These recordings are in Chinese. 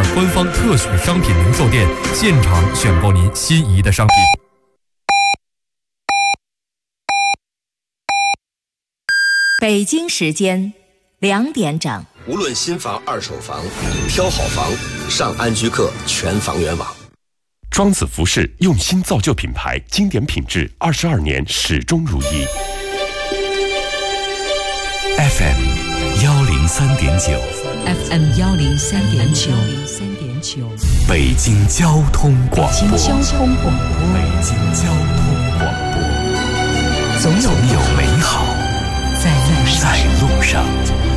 官方特许商品零售店现场选购您心仪的商品。 北京时间2点整。 无论新房、二手房，挑好房，上安居客全房源网。 庄子服饰用心造就品牌，经典品质，22年始终如一。 FM 103.9 FM 103.9 北京交通广播。 北京交通广播。 北京交通广播。总有美好在路上。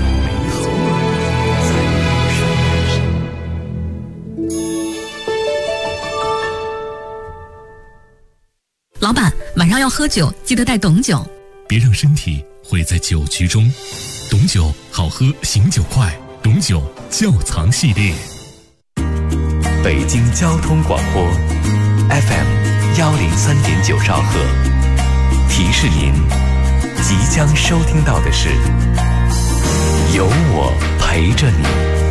老板，晚上要喝酒，记得带董酒。 别让身体毁在酒局中。董酒好喝，醒酒快。董酒窖藏系列。 北京交通广播 FM 103.9兆赫。提示您，即将收听到的是有我陪着你。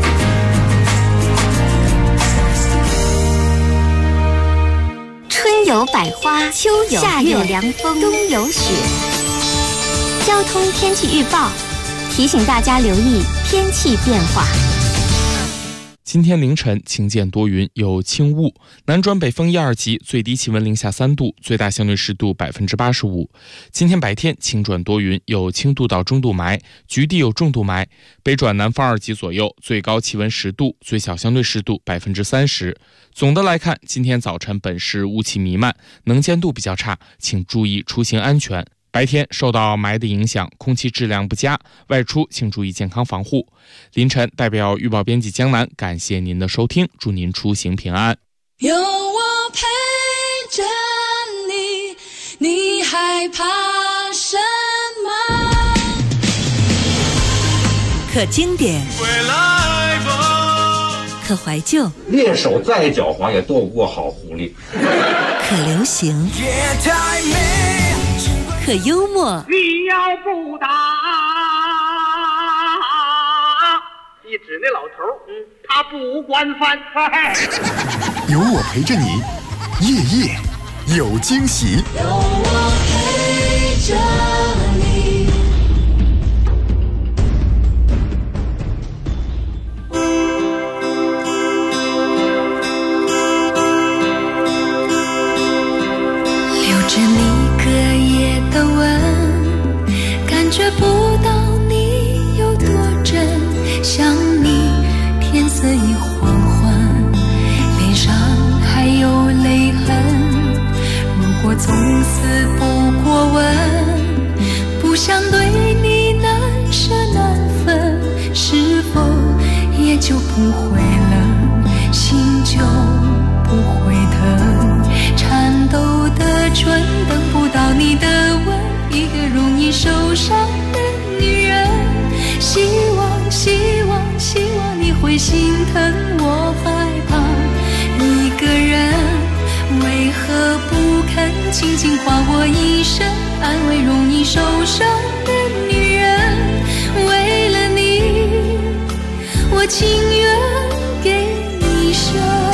春有百花，秋有夏有凉风，冬有雪。交通天气预报提醒大家留意天气变化。 今天凌晨晴间多云，有轻雾，南转北风1、2级，最低气温零下3度，最大相对湿度85%。今天白天晴转多云，有轻度到中度霾，局地有重度霾，北转南风2级左右，最高气温10度，最小相对湿度30%。总的来看，今天早晨本市雾气弥漫，能见度比较差，请注意出行安全。白天受到霾的影响，空气质量不佳，外出请注意健康防护。凌晨代表预报编辑江南感谢您的收听，祝您出行平安。 有我陪着你，你害怕什么？ 可经典，可怀旧， 猎手再狡猾也斗不过好狐狸。 可流行，可幽默。 你要不打，一指那老头，他不管饭。 有我陪着你，夜夜有惊喜。 有我陪着你。 留着你隔夜的吻，感觉不到你有多真，想你天色已黄昏，脸上还有泪痕，如果从此不过问，不想对你难舍难分，是否也就不会冷，心就不会疼，颤抖的唇等不到你的吻，一个容易受伤的女人，希望你会心疼，我害怕一个人为何不肯轻轻划我一生，安慰容易受伤的女人，为了你我情愿给一生。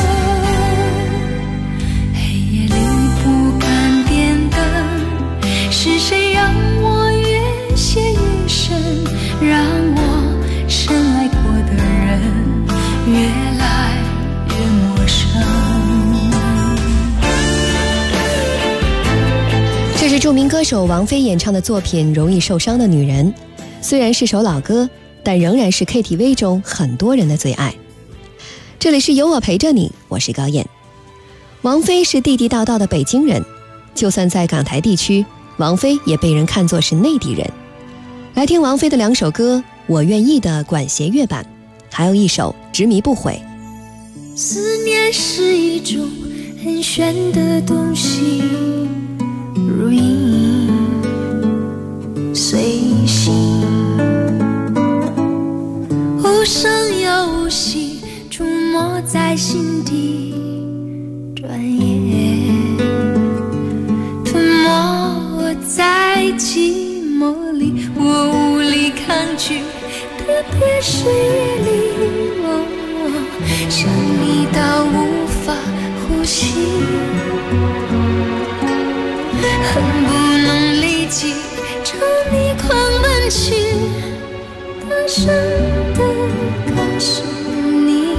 黑夜里不敢点灯，是谁让我越陷越深，让我深爱过的人越来越陌生。 这是著名歌手王菲演唱的作品《容易受伤的女人》，虽然是首老歌，但仍然是 KTV 中很多人的最爱。这里是有我陪着你，我是高燕。王菲是地地道道的北京人，就算在港台地区，王菲也被人看作是内地人。来听王菲的2首歌，我愿意的管弦乐版，还有一首执迷不悔。 思念是一种很玄的东西，如影随形，无声又无息，触摸在心底，转眼吞没我在寂寞里，我无力抗拒，特别是夜里， 想你到无法呼吸，恨不能立即朝你狂奔去，大声地告诉你，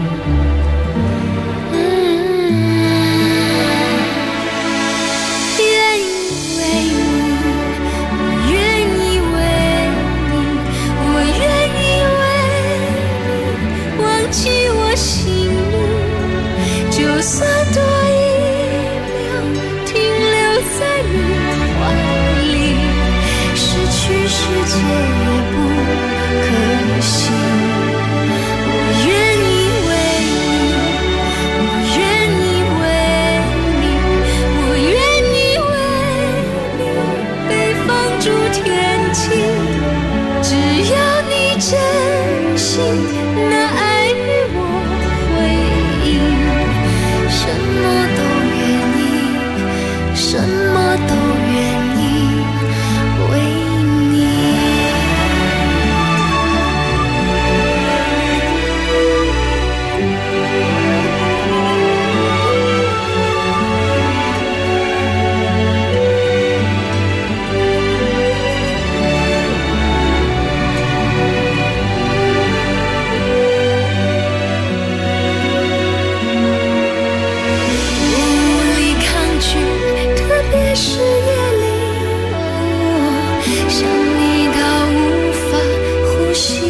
愿意为你，我愿意为你，我愿意为你忘记我心里，就算多一秒停留在你怀里，失去世界也不可惜。我愿意为你，我愿意为你，我愿意为你被放逐天际，只要你真心那爱与我回应，什么都愿意，什么都愿意为你。无力抗拒，特别是夜里，我想你到无法呼吸，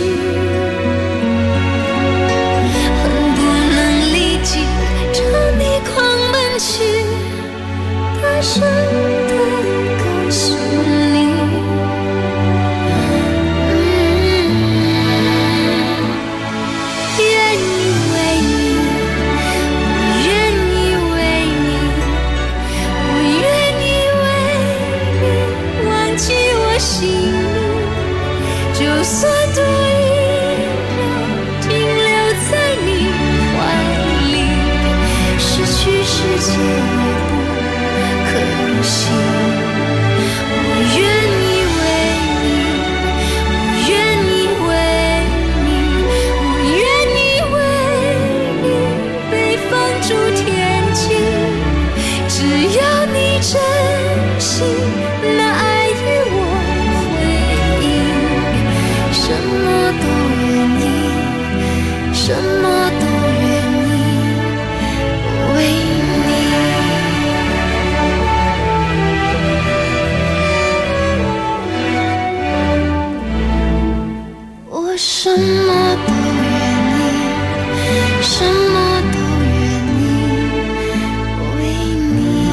恨不能立即朝你狂奔去，大声地告诉你，愿意为你，我愿意为你，我愿意为你忘记我心里，就算多一秒停留在你怀里，失去世界也不可惜。我愿意为你，我愿意为你，我愿意为你被放逐天际，只要你真心那爱与我回应，什么都愿意，什么都愿意为你。我什么都愿意，什么都愿意为你。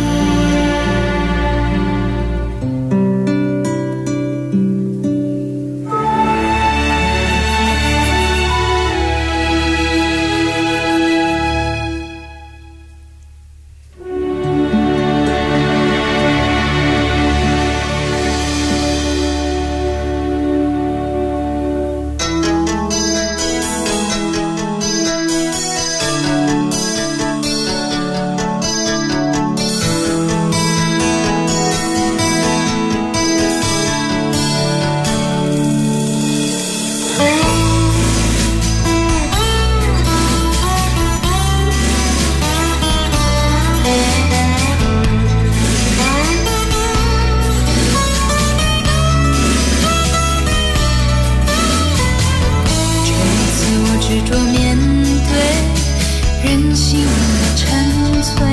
执着面对人性的沉醉，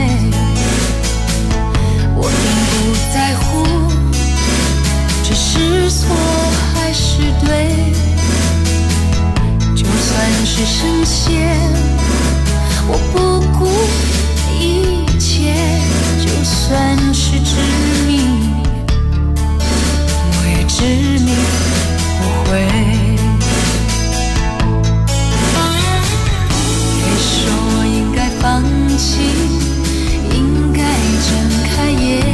我并不在乎这是错还是对，就算是深陷，我不顾一切，就算是执迷，我也执迷不悔。放弃，应该睁开眼。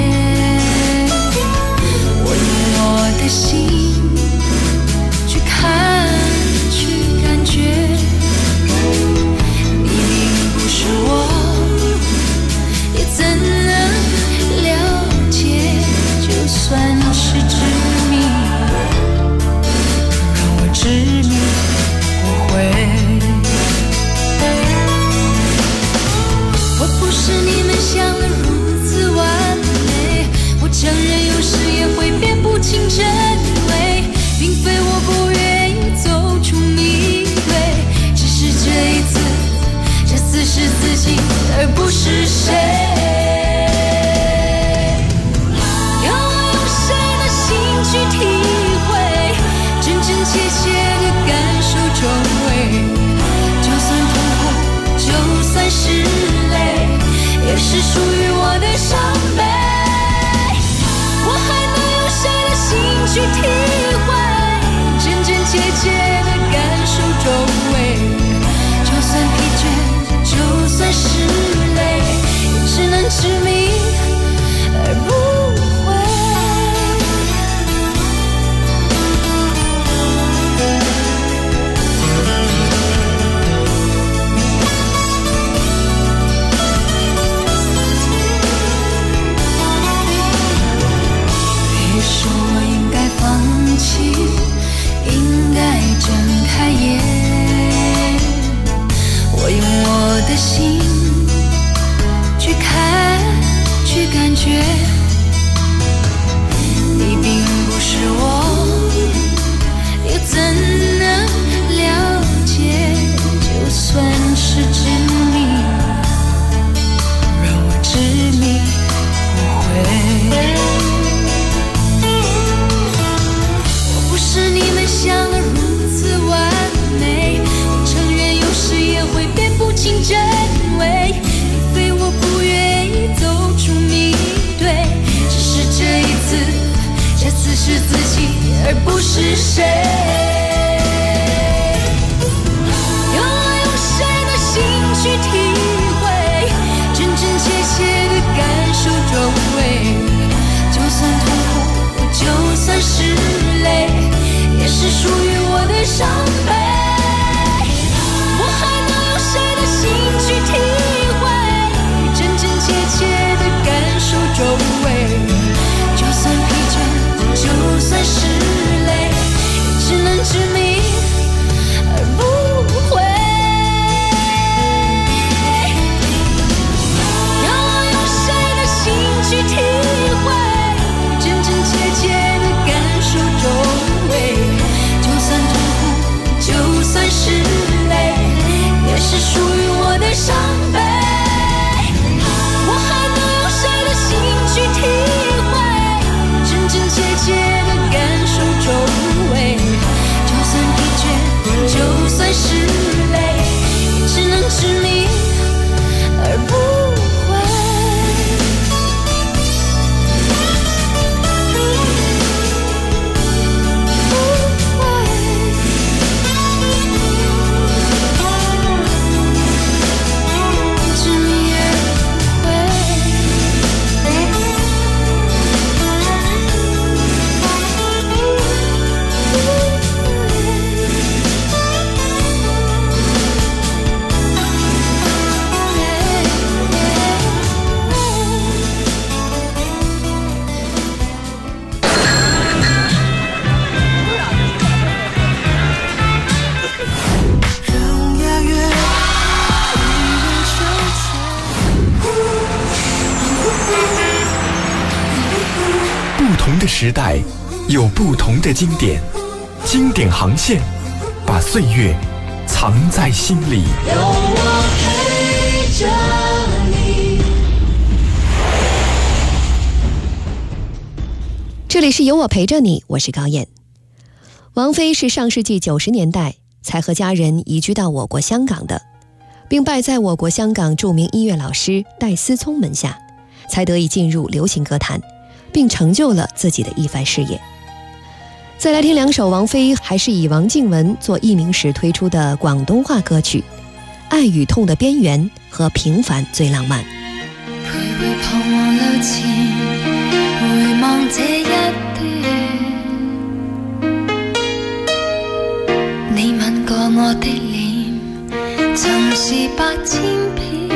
我用我的心去看，去感觉， 想的如此完美。我承认有时也会辨不清真伪，并非我不愿意走出迷堆，只是这一次，这次是自己而不是谁。要我用谁的心去体会真真切切的感受周围，就算痛苦，就算是泪，也是属于我的伤悲。我还能用谁的心去体会真真切切的感受周围，就算疲倦，就算是累，也只能执迷而不悔。别说我应该放弃，应该睁开眼，我用我的心去看，去感觉，你并不是我，又怎能了解？就算是执迷，让我执迷不悔。我不是你们想的如此完美，我承认有时也会辨不清真伪，并非我不愿意走出迷堆，只是这一次，这次是自己而不是谁。要我用谁的心去体会真真切切的感受周围，就算痛苦，就算是累，也是属于我的伤悲。我还能用谁的心去体会真真切切的感受周围，就算疲倦，就算是累，也只能执迷而不悔。要我用谁的心去体会真真切切的感受周围，就算痛苦，就算是累，也是属于我的伤悲。我还能用谁的心去体会真真切切的感受周围，就算疲倦，就算是累，也只能执迷而不悔。 不同的时代有不同的经典，经典航线把岁月藏在心里。 有我陪着你。 这里是有我陪着你，我是高燕。王菲是上世纪90年代才和家人移居到我国香港的，并拜在我国香港著名音乐老师戴思聪门下，才得以进入流行歌坛，并成就了自己的一番事业。再来听两首王菲还是以王靖雯做艺名时推出的广东话歌曲《爱与痛的边缘》和《平凡最浪漫》。 徘徊彷徨流前，回望这一段，你吻過我的臉，曾是百千遍，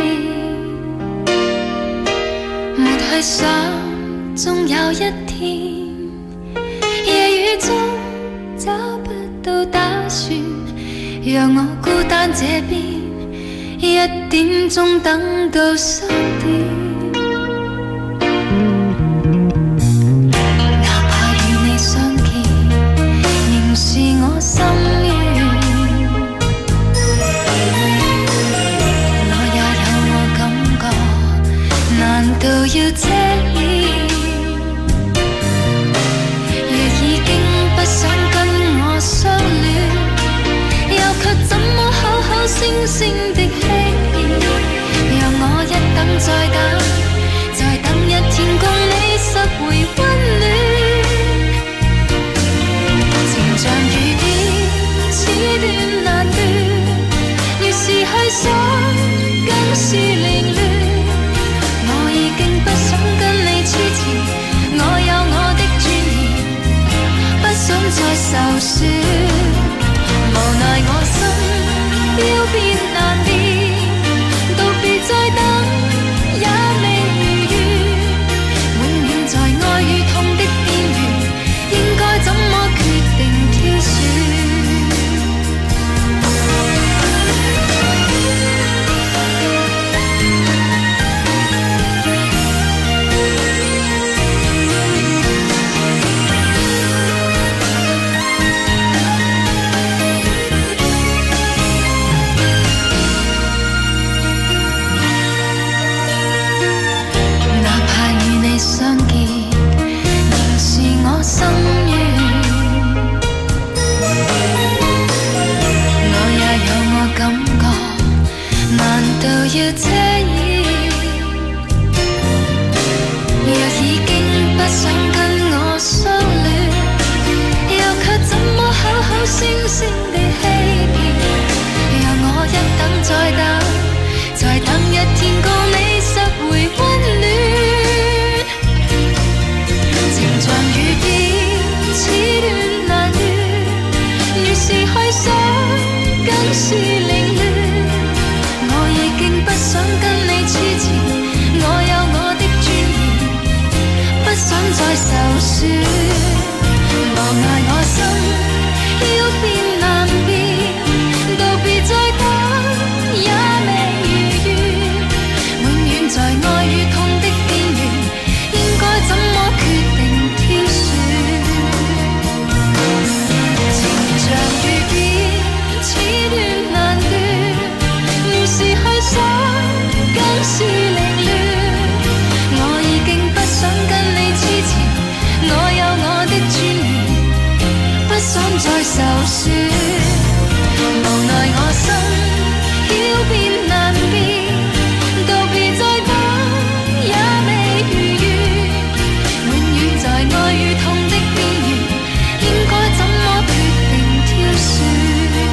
沒去想終有一天，夜雨中找不到打算，讓我孤單這邊，1點鐘等到3點。 要遮掩。若已經不想跟我相戀，又卻怎麼口口聲聲地欺騙？讓我一等再等，再等一天共你拾回溫暖。情像雨變，此斷難斷，越是去想，更是凌亂。我已經不想跟你黐纏，我有我的尊嚴，不想再受損。無奈我心要變難變，道別再等也未如願，永遠在愛與痛的邊緣，應該怎麼決定挑選？情像雨變，此斷難斷，越是去想，更是凌亂。我已經不想跟你黐纏，我有我的尊嚴，不想再受損。無奈我心要變難變，道別再等也未如願，永遠在愛與痛的邊緣，應該怎麼決定挑選？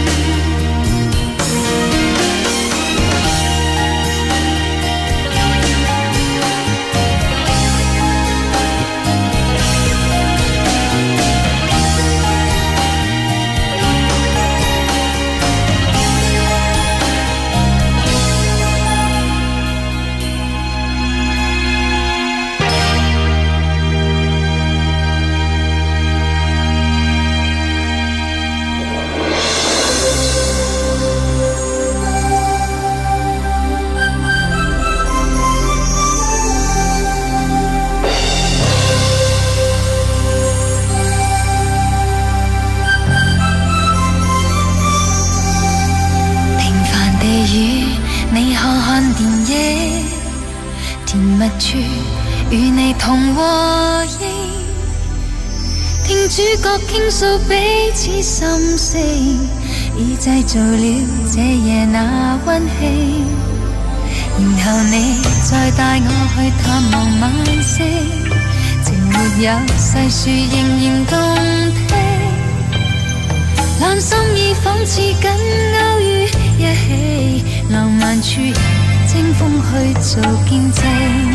與你同和應，聽主角傾訴彼此心聲，已製造了這夜那溫馨。然後你再帶我去探望晚星，情沒有細說仍然動聽，兩心意仿似緊勾於一起，浪漫處人清風去做見證。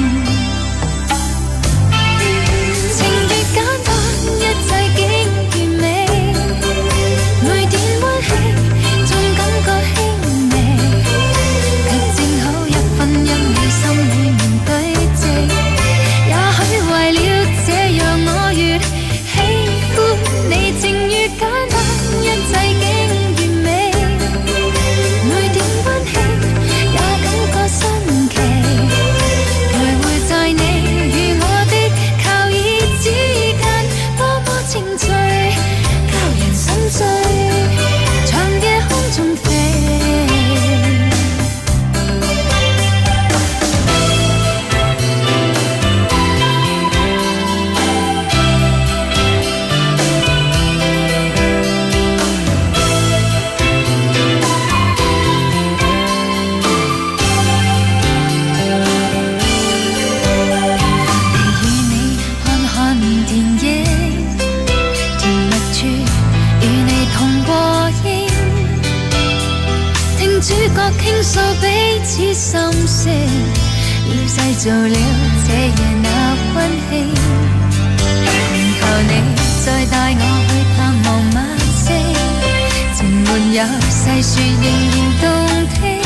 做了這夜那溫馨，然後你再帶我去探望晚星，情沒有細說仍然動聽，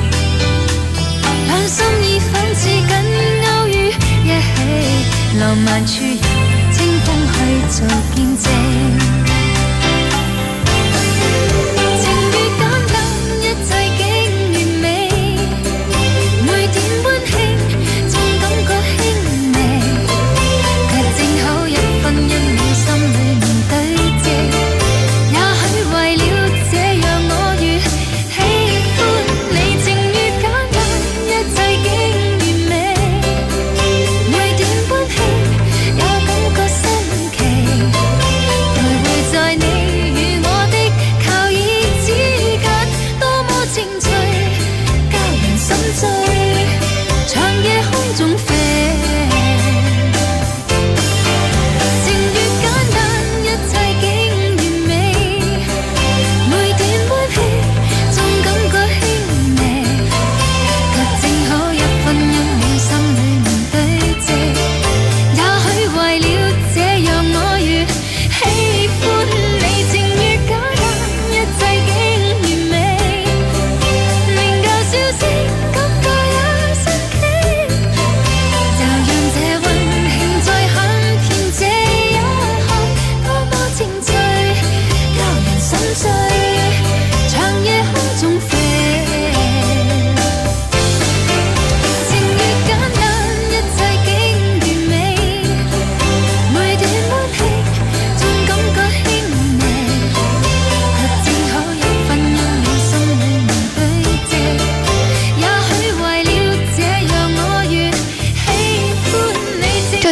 兩心意仿似緊勾於一起，浪漫處人清風去做見證。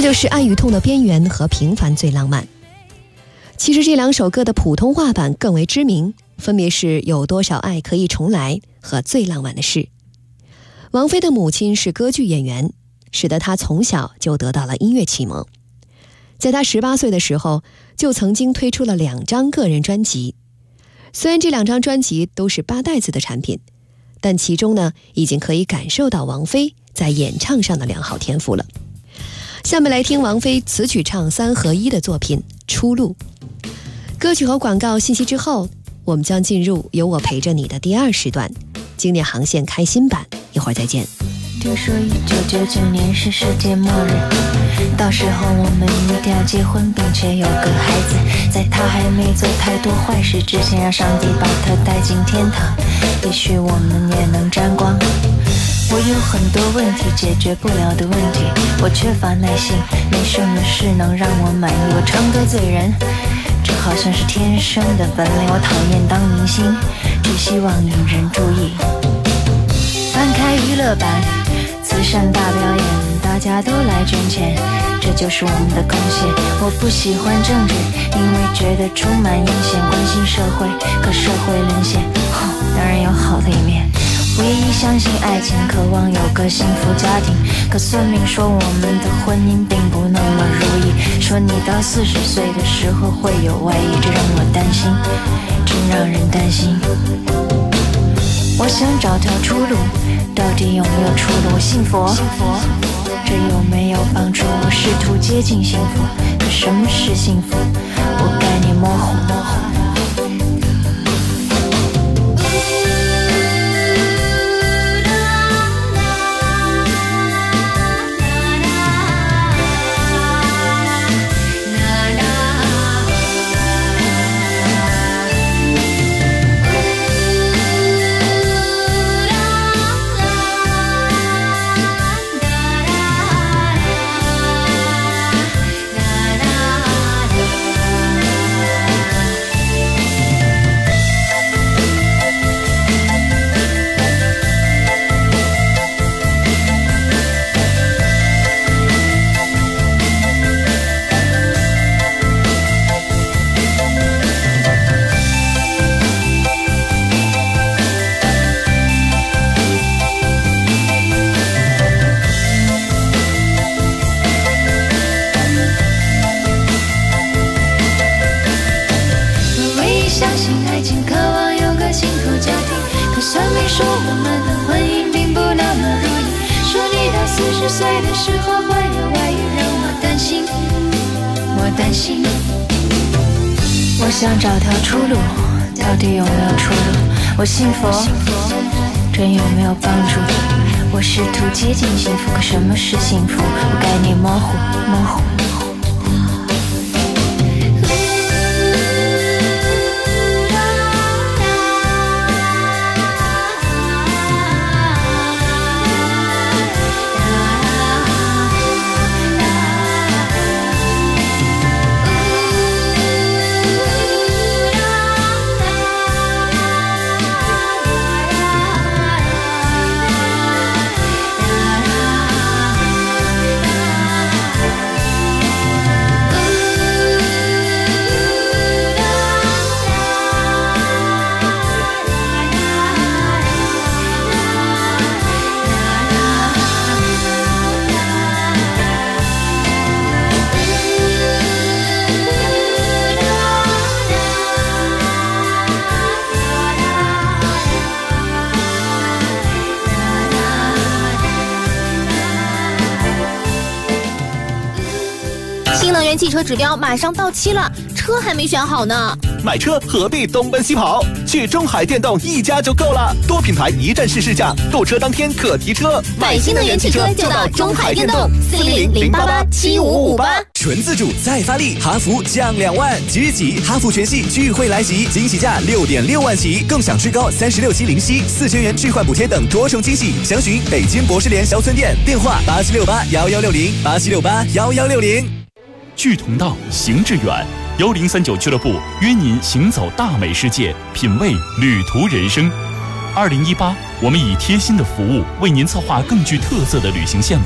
就是爱与痛的边缘和平凡最浪漫。其实这2首歌的普通话版更为知名，分别是有多少爱可以重来和最浪漫的事。王菲的母亲是歌剧演员，使得她从小就得到了音乐启蒙。在她18岁的时候，就曾经推出了2张个人专辑。虽然这2张专辑都是8代子的产品，但其中呢，已经可以感受到王菲在演唱上的良好天赋了。下面来听王菲词曲唱3合1的作品《出路》。歌曲和广告信息之后，我们将进入有我陪着你的第2时段，经典航线开心版，一会儿再见。 听说1999年是世界末日，到时候我们一定要结婚并且有个孩子，在他还没做太多坏事之前，让上帝把他带进天堂，也许我们也能沾光。我有很多问题解决不了的问题，我缺乏耐心，没什么事能让我满意，我常得罪人，这好像是天生的本领。我讨厌当明星，只希望引人注意。翻开娱乐版，慈善大表演，大家都来捐钱，这就是我们的贡献。我不喜欢政治，因为觉得充满阴险，关心社会，可社会沦陷，当然有好的一面。唯一相信爱情，渴望有个幸福家庭，可算命说我们的婚姻并不那么如意，说你到40岁的时候会有外遇，这让我担心，真让人担心。我想找条出路，到底有没有出路？我信佛，这有没有帮助？我试图接近幸福，可什么是幸福？我概念模糊。我想找条出路，到底有没有出路？我信佛，真有没有帮助？我试图接近幸福，可什么是幸福？我概念模糊。 汽车指标马上到期了，车还没选好呢。 买车何必东奔西跑？去中海电动一家就够了，多品牌一站式试驾，购车当天可提车。 买新能源汽车就到中海电动，410-088-7558。 纯自主再发力，哈弗降2万，即日起哈弗全系聚会来袭，惊喜价6.6万起，更享最高36期零息，4000元置换补贴等多重惊喜。详询北京博士联销村店，电话8768-1160，8768-1160。 聚同道，行致远，1039俱乐部约您行走大美世界，品味旅途人生。2018，我们以贴心的服务为您策划更具特色的旅行线路，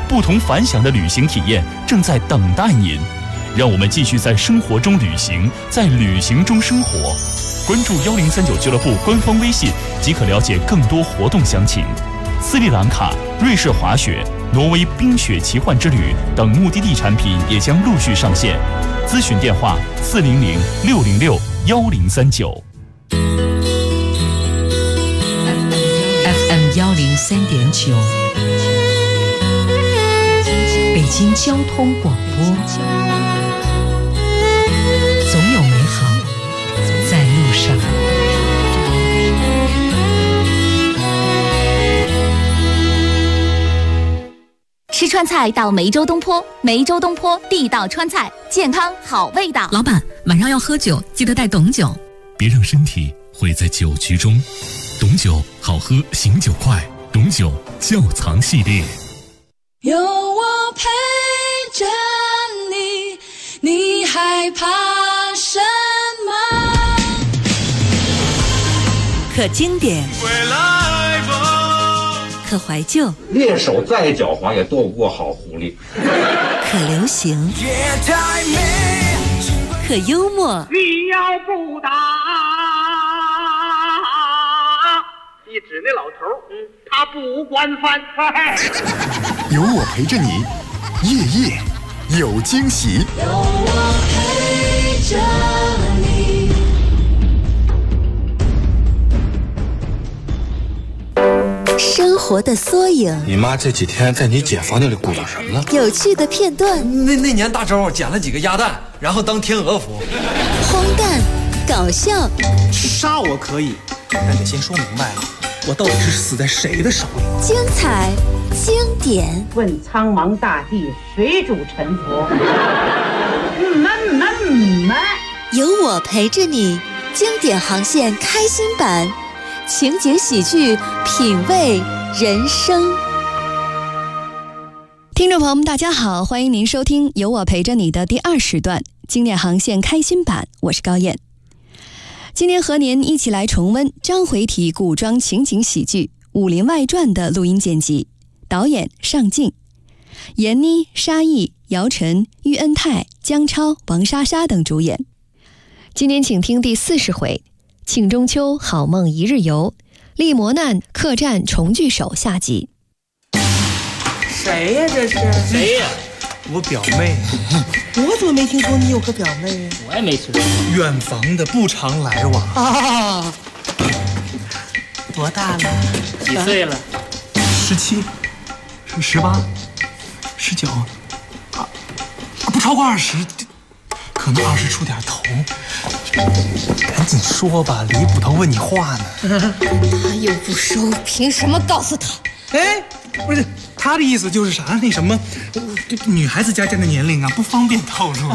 不同凡响的旅行体验正在等待您。让我们继续在生活中旅行，在旅行中生活。关注1039俱乐部官方微信即可了解更多活动详情。斯里兰卡、瑞士滑雪、挪威冰雪奇幻之旅等目的地产品也将陆续上线。咨询电话400-606-1039。 FM 103.9，北京交通广播。总有美好在路上。 吃川菜到梅州东坡，梅州东坡地道川菜，健康好味道。 老板，晚上要喝酒，记得带董酒。 别让身体毁在酒局中。董酒好喝，醒酒快。董酒窖藏系列。 有我陪着你，你害怕什么？ 可经典，可怀旧， 猎手再狡猾也斗不过好狐狸。 可流行，可幽默。 你要不打，一指那老头，他不惯犯。 有我陪着你，夜夜有惊喜。 有我陪着你。 生活的缩影， 你妈这几天在你姐房间里鼓捣什么呢？ 有趣的片段。 那年大周捡了几个鸭蛋，然后当天鹅服。 荒诞，搞笑。 杀我可以，但得先说明白了，我到底是死在谁的手里？ 精彩，经典。 问苍茫大地，谁主沉浮？ 有我陪着你，经典航线开心版。情景喜剧，品味人生。听众朋友们，大家好，欢迎您收听《有我陪着你》的第2时段经典航线开心版，我是高燕。今天和您一起来重温章回体古装情景喜剧《武林外传》的录音剪辑，导演尚敬，闫妮、沙溢、姚晨、喻恩泰、姜超、王莎莎等主演。今天请听第40回。庆中秋，好梦一日游，历磨难，客栈重聚首下集。 谁呀？这是谁呀？我表妹。 我怎么没听说你有个表妹？ 我也没听说。远房的，不常来往啊。多大了？ 几岁了？17、18、19，不超过20，可能20出点头。赶紧说吧，李捕头问你话呢。 他又不收，凭什么告诉他？ 哎，不是，他的意思就是啥？那什么，女孩子家的年龄啊，不方便透露。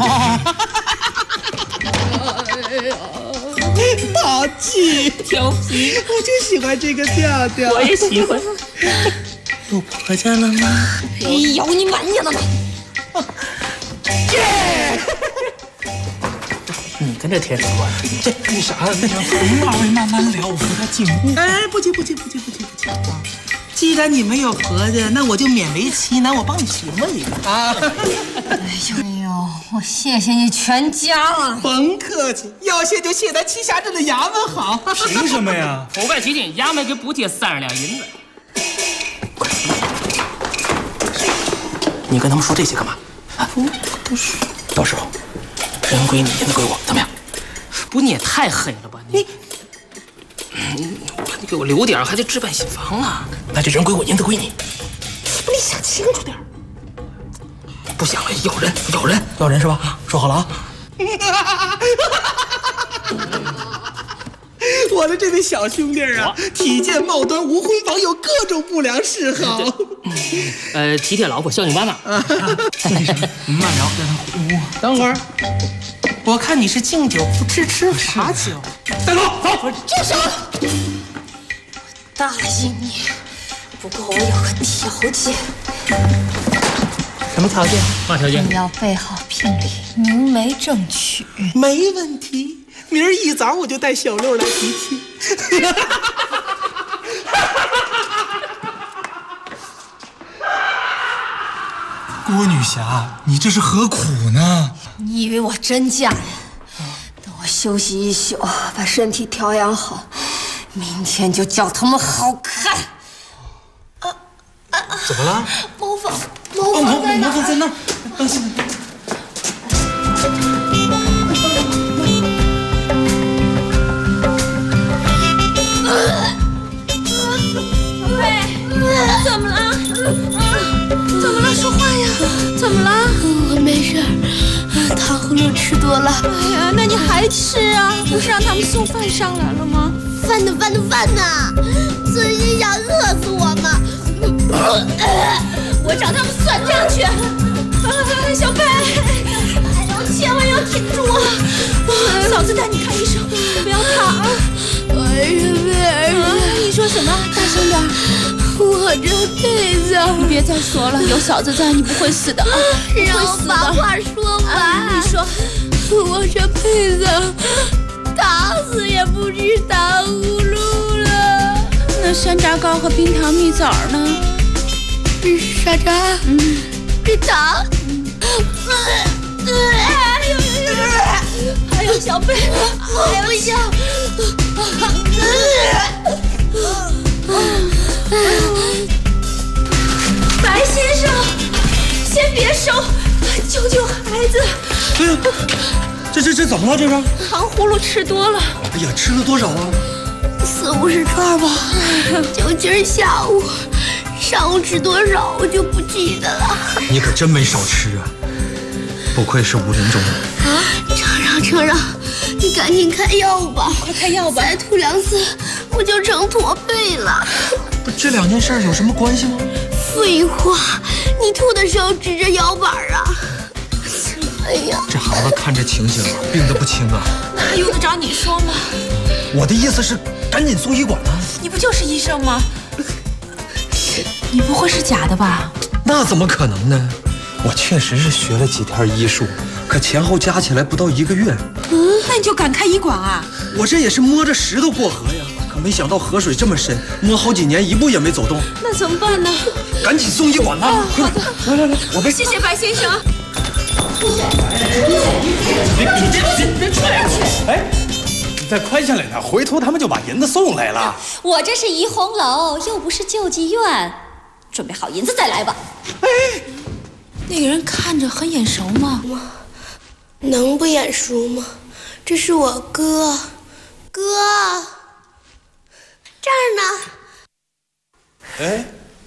淘气， 调皮， 我就喜欢这个调调。 我也喜欢。 有婆家了吗？ 有你满眼的呢。 你跟这天使关系，这那啥，那啥，二位慢慢聊，我和他进屋。哎，不急。既然你没有婆家，那我就勉为其难，我帮你寻摸一个啊。 哎呦，我谢谢你全家了。 甭客气，要谢就谢咱栖霞镇的衙门好。凭什么呀？ 头拜提亲，衙门给补贴30两银子。 你跟他们说这些干嘛？啊，都是。到时候。人归你，银子归我，怎么样？ 不，你也太黑了吧！你给我留点，还得置办新房啊！ 那就人归我，银子归你。 不，你想清楚点。 不想了，要人是吧？说好了啊！我的这位小兄弟啊，体健貌端，无婚房，有各种不良嗜好。 体贴老婆，孝敬妈妈。 慢聊，等会儿。我看你是敬酒不吃罚酒。带走，走！ 住手！我答应你，不过我有个条件。 什么条件？ 嘛条件？你要备好聘礼，明媒正娶。 没问题。明儿一早我就带小六来提亲。 多女侠，你这是何苦呢？ 你以为我真嫁人？等我休息一宿，把身体调养好，明天就叫他们好看。 怎么了？ 茅房在哪？ 茅房在那儿。 怎么了？怎么了？说话呀！怎么了？ 我没事儿，糖葫芦吃多了。 哎呀，那你还吃啊？不是让他们送饭上来了吗？ 饭呢？最近想饿死我吗？ 我找他们算账去。小贝，哎呦，千万要挺住啊！嫂子带你看医生，不要怕啊！你说什么？大声点！ 我这辈子， 你别再说了，有嫂子在，你不会死的啊！ 让我把话说完。 你说， 我这辈子打死也不吃糖葫芦了。 那山楂糕和冰糖蜜枣呢？ 山楂，冰糖。 还有小贝，还有笑。白先生，先别收，救救孩子。 哎呀，这怎么了？这是糖葫芦吃多了。 哎呀，吃了多少啊 ？40-50串吧。就今儿下午，上午吃多少我就不记得了。 你可真没少吃啊！不愧是武林中人啊！程让，你赶紧开药吧， 快开药吧！ 再吐2次我就成驼背了。 不，这2件事有什么关系吗？ 废话，你吐的时候指着摇板啊！哎呀， 这孩子看这情形啊，病得不轻啊。 那用得着你说吗？ 我的意思是，赶紧送医馆啊！ 你不就是医生吗？你不会是假的吧？ 那怎么可能呢？我确实是学了几天医术，可前后加起来不到1个月。 那你就敢开医馆啊？ 我这也是摸着石头过河呀，可没想到河水这么深，摸好几年一步也没走动。 那怎么办呢？ 赶紧送医馆呐！ 好的， 来，我背。 谢谢白先生。 别踹我！哎，你再宽下来点，回头他们就把银子送来了。 我这是怡红楼，又不是救济院，准备好银子再来吧。 哎，那个人看着很眼熟吗？ 能不眼熟吗？这是我哥，这儿呢。 哎，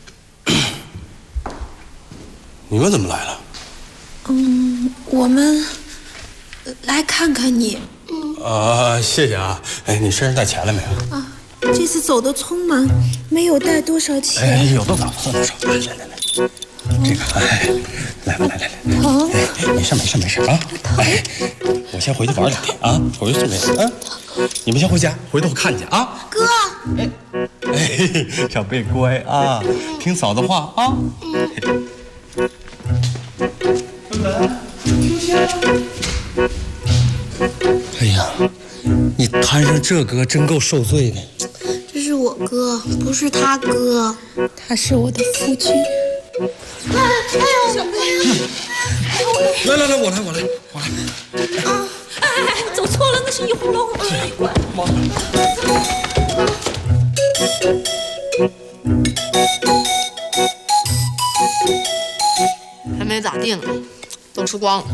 你们怎么来了？ 我们来看看你。 谢谢啊。哎，你身上带钱了没有？ 啊，这次走得匆忙，没有带多少钱。 哎，有多少算多少。来，这个，哎，来吧，来。 疼？ 哎，没事啊。哎，我先回去玩2天啊，回去送给你啊。你们先回家，回头我看见啊。 哥。 哎，小贝乖啊，听嫂子话啊。哎呀，你摊上这歌真够受罪的。 这是我哥，不是他哥， 他是我的夫君。 哎呦，小贝！ 来，我来。 走错了，那是怡红楼。 还没咋地呢，都吃光了。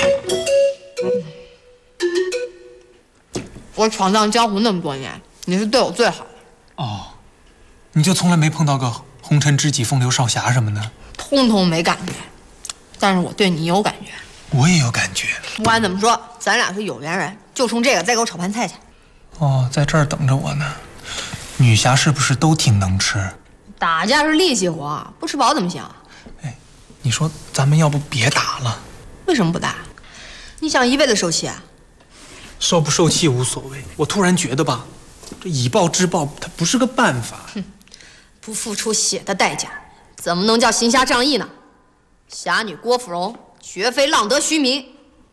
我闯荡江湖那么多年，你是对我最好的。 哦，你就从来没碰到个红尘知己、风流少侠什么的？ 通通没感觉，但是我对你有感觉。 我也有感觉。 不管怎么说，咱俩是有缘人。就冲这个，再给我炒盘菜去。 哦，在这儿等着我呢。女侠是不是都挺能吃？ 打架是力气活，不吃饱怎么行？ 哎，你说咱们要不别打了？ 为什么不打？你想一辈子受气啊？ 受不受气无所谓，我突然觉得吧，这以暴制暴它不是个办法。 不付出血的代价，怎么能叫行侠仗义呢？侠女郭芙蓉绝非浪得虚名。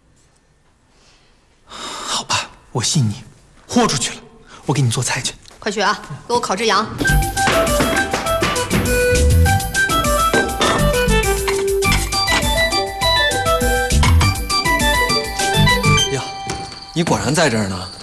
好吧，我信你，豁出去了。我给你做菜去。 快去啊，给我烤只羊。 你果然在这儿呢。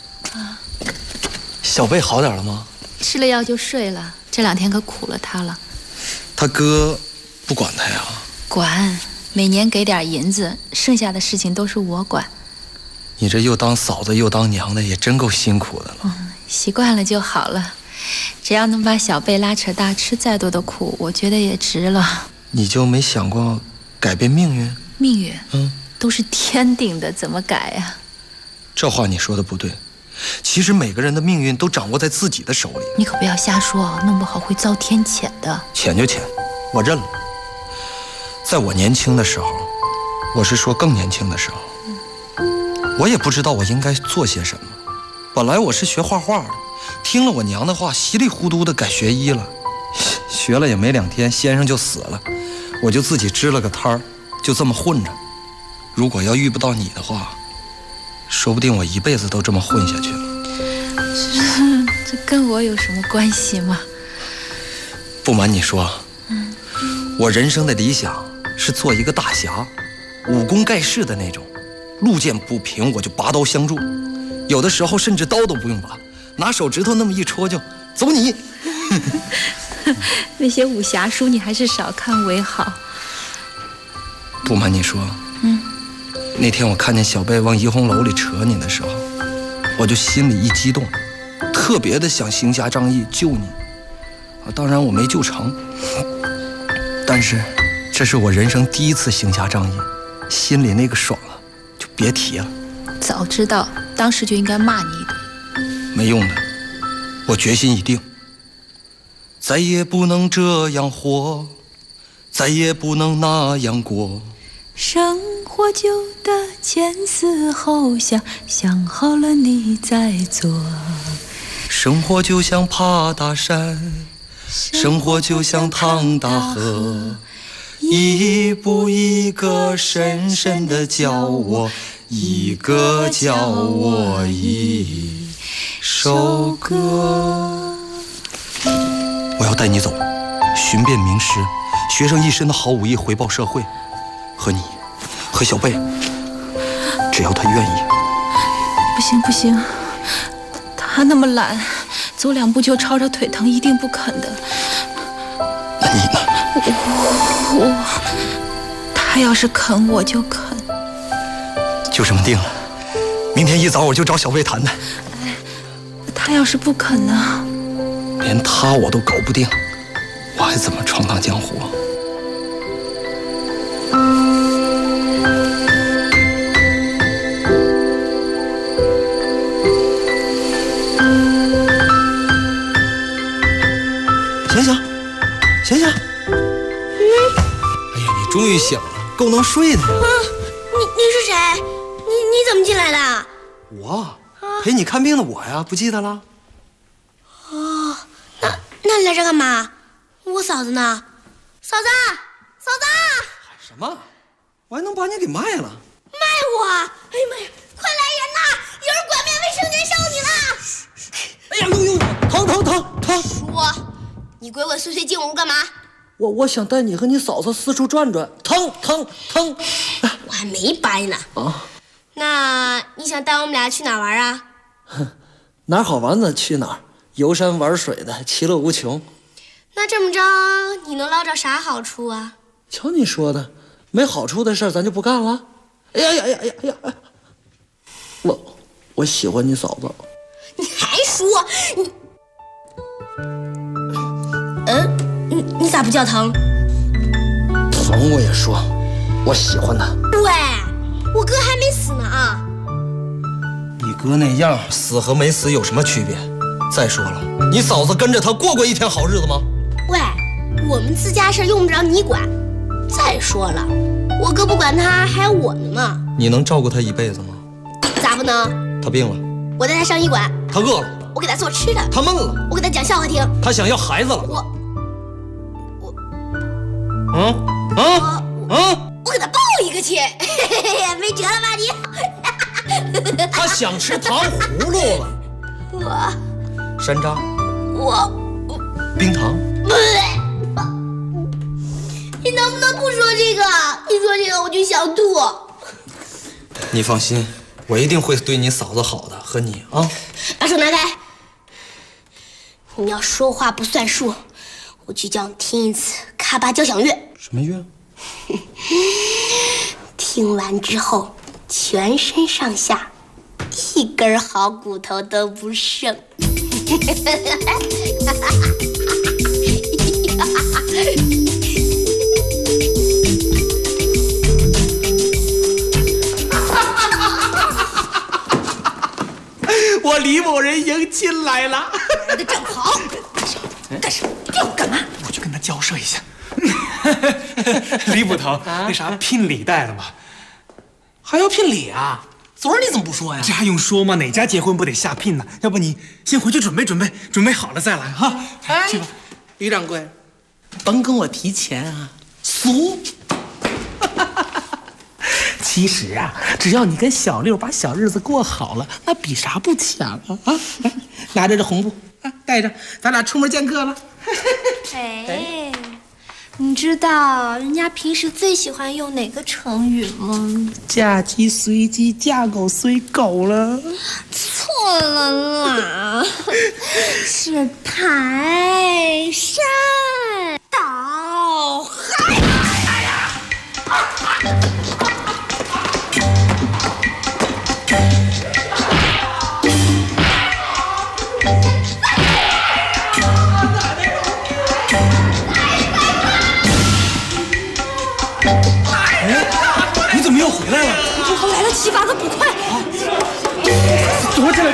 小贝好点了吗？ 吃了药就睡了，这2天可苦了他了。 他哥不管他呀？ 管，每年给点银子，剩下的事情都是我管。 你这又当嫂子又当娘的，也真够辛苦的了。 习惯了就好了，只要能把小贝拉扯大，吃再多的苦，我觉得也值了。 你就没想过改变命运？ 命运，都是天定的，怎么改呀？ 这话你说的不对，其实每个人的命运都掌握在自己的手里。 你可不要瞎说，弄不好会遭天谴的。 谴就谴，我认了。在我年轻的时候，我是说更年轻的时候，我也不知道我应该做些什么。本来我是学画画的，听了我娘的话，稀里糊涂的改学医了。学了也没2天，先生就死了，我就自己支了个摊儿，就这么混着。如果要遇不到你的话，说不定我一辈子都这么混下去了。 这跟我有什么关系吗？ 不瞒你说，我人生的理想是做一个大侠，武功盖世的那种，路见不平我就拔刀相助，有的时候甚至刀都不用拔，拿手指头那么一戳就走你。 那些武侠书你还是少看为好。 不瞒你说，那天我看见小贝往怡红楼里扯你的时候，我就心里一激动，特别的想行侠仗义救你。当然我没救成，但是这是我人生第1次行侠仗义，心里那个爽啊，就别提了。 早知道，当时就应该骂你一顿。 没用的，我决心已定，再也不能这样活，再也不能那样过。 生活就得前思后想，想好了你再做。 生活就像爬大山，生活就像淌大河，一步一个深深的教我，一个教我一首歌。我要带你走，寻遍名师，学上一身的好武艺，回报社会。和你，和小贝，只要他愿意。 不行不行，他那么懒，走2步就吵着腿疼，一定不肯的。 那你呢？ 他要是肯，我就肯。 就这么定了，明天一早我就找小贝谈谈。 他要是不肯呢？ 连他我都搞不定，我还怎么闯荡江湖？醒醒！哎呀，你终于醒了，够能睡的呀！ 你是谁？你怎么进来的？ 我陪你看病的我呀，不记得了？ 哦，那你来这干嘛？我嫂子呢？嫂子！ 什么？我还能把你给卖了？ 卖我？哎呀妈呀！快来人呐！有人拐卖未成年少女了！ 哎呀，陆勇，疼！ 说，你鬼鬼祟祟进我屋干嘛？ 我想带你和你嫂子四处转转，疼！ 我还没掰呢。那你想带我们俩去哪儿玩啊？ 哪儿好玩的去哪儿，游山玩水的，其乐无穷。 那这么着，你能捞着啥好处啊？ 瞧你说的，没好处的事儿咱就不干了。哎呀！我喜欢你嫂子。 你还说你咋不叫疼？ 疼我也说，我喜欢他。 喂，我哥还没死呢啊！ 你哥那样，死和没死有什么区别？再说了，你嫂子跟着他过一天好日子吗？ 喂，我们自家事用不着你管。再说了，我哥不管他，还有我呢嘛。 你能照顾他一辈子吗？ 咋不能？ 他病了， 我带他上医馆。 他饿了， 我给他做吃的。 他闷了， 我给他讲笑话听。 他想要孩子了， 我给他抱一个去，没辙了吧你？ 他想吃糖葫芦了。山楂。冰糖。 你能不能不说这个？一说这个我就想吐。 你放心， 我一定会对你嫂子好的，和你啊。 把手拿开！你要说话不算数，我就叫你听一次卡巴交响乐。 什么乐？ 听完之后，全身上下一根好骨头都不剩。 我李某人迎亲来了， 来的正好。干什么？要干嘛？ 我去跟他交涉一下。李捕头，那啥聘礼带了吗？还要聘礼啊？昨儿你怎么不说呀？这还用说吗？哪家结婚不得下聘呢？要不你先回去准备准备，准备好了再来哈。去吧，李掌柜，甭跟我提钱啊，俗。其实啊，只要你跟小六把小日子过好了，那比啥不强啊！啊，来，拿着这红布啊，带着，咱俩出门见客了。 哎，你知道人家平时最喜欢用哪个成语吗？ 嫁鸡随鸡，嫁狗随狗了。 错了啦，是排山倒海。 你怎么又回来了？ 我来了7、8个捕快。 躲起来！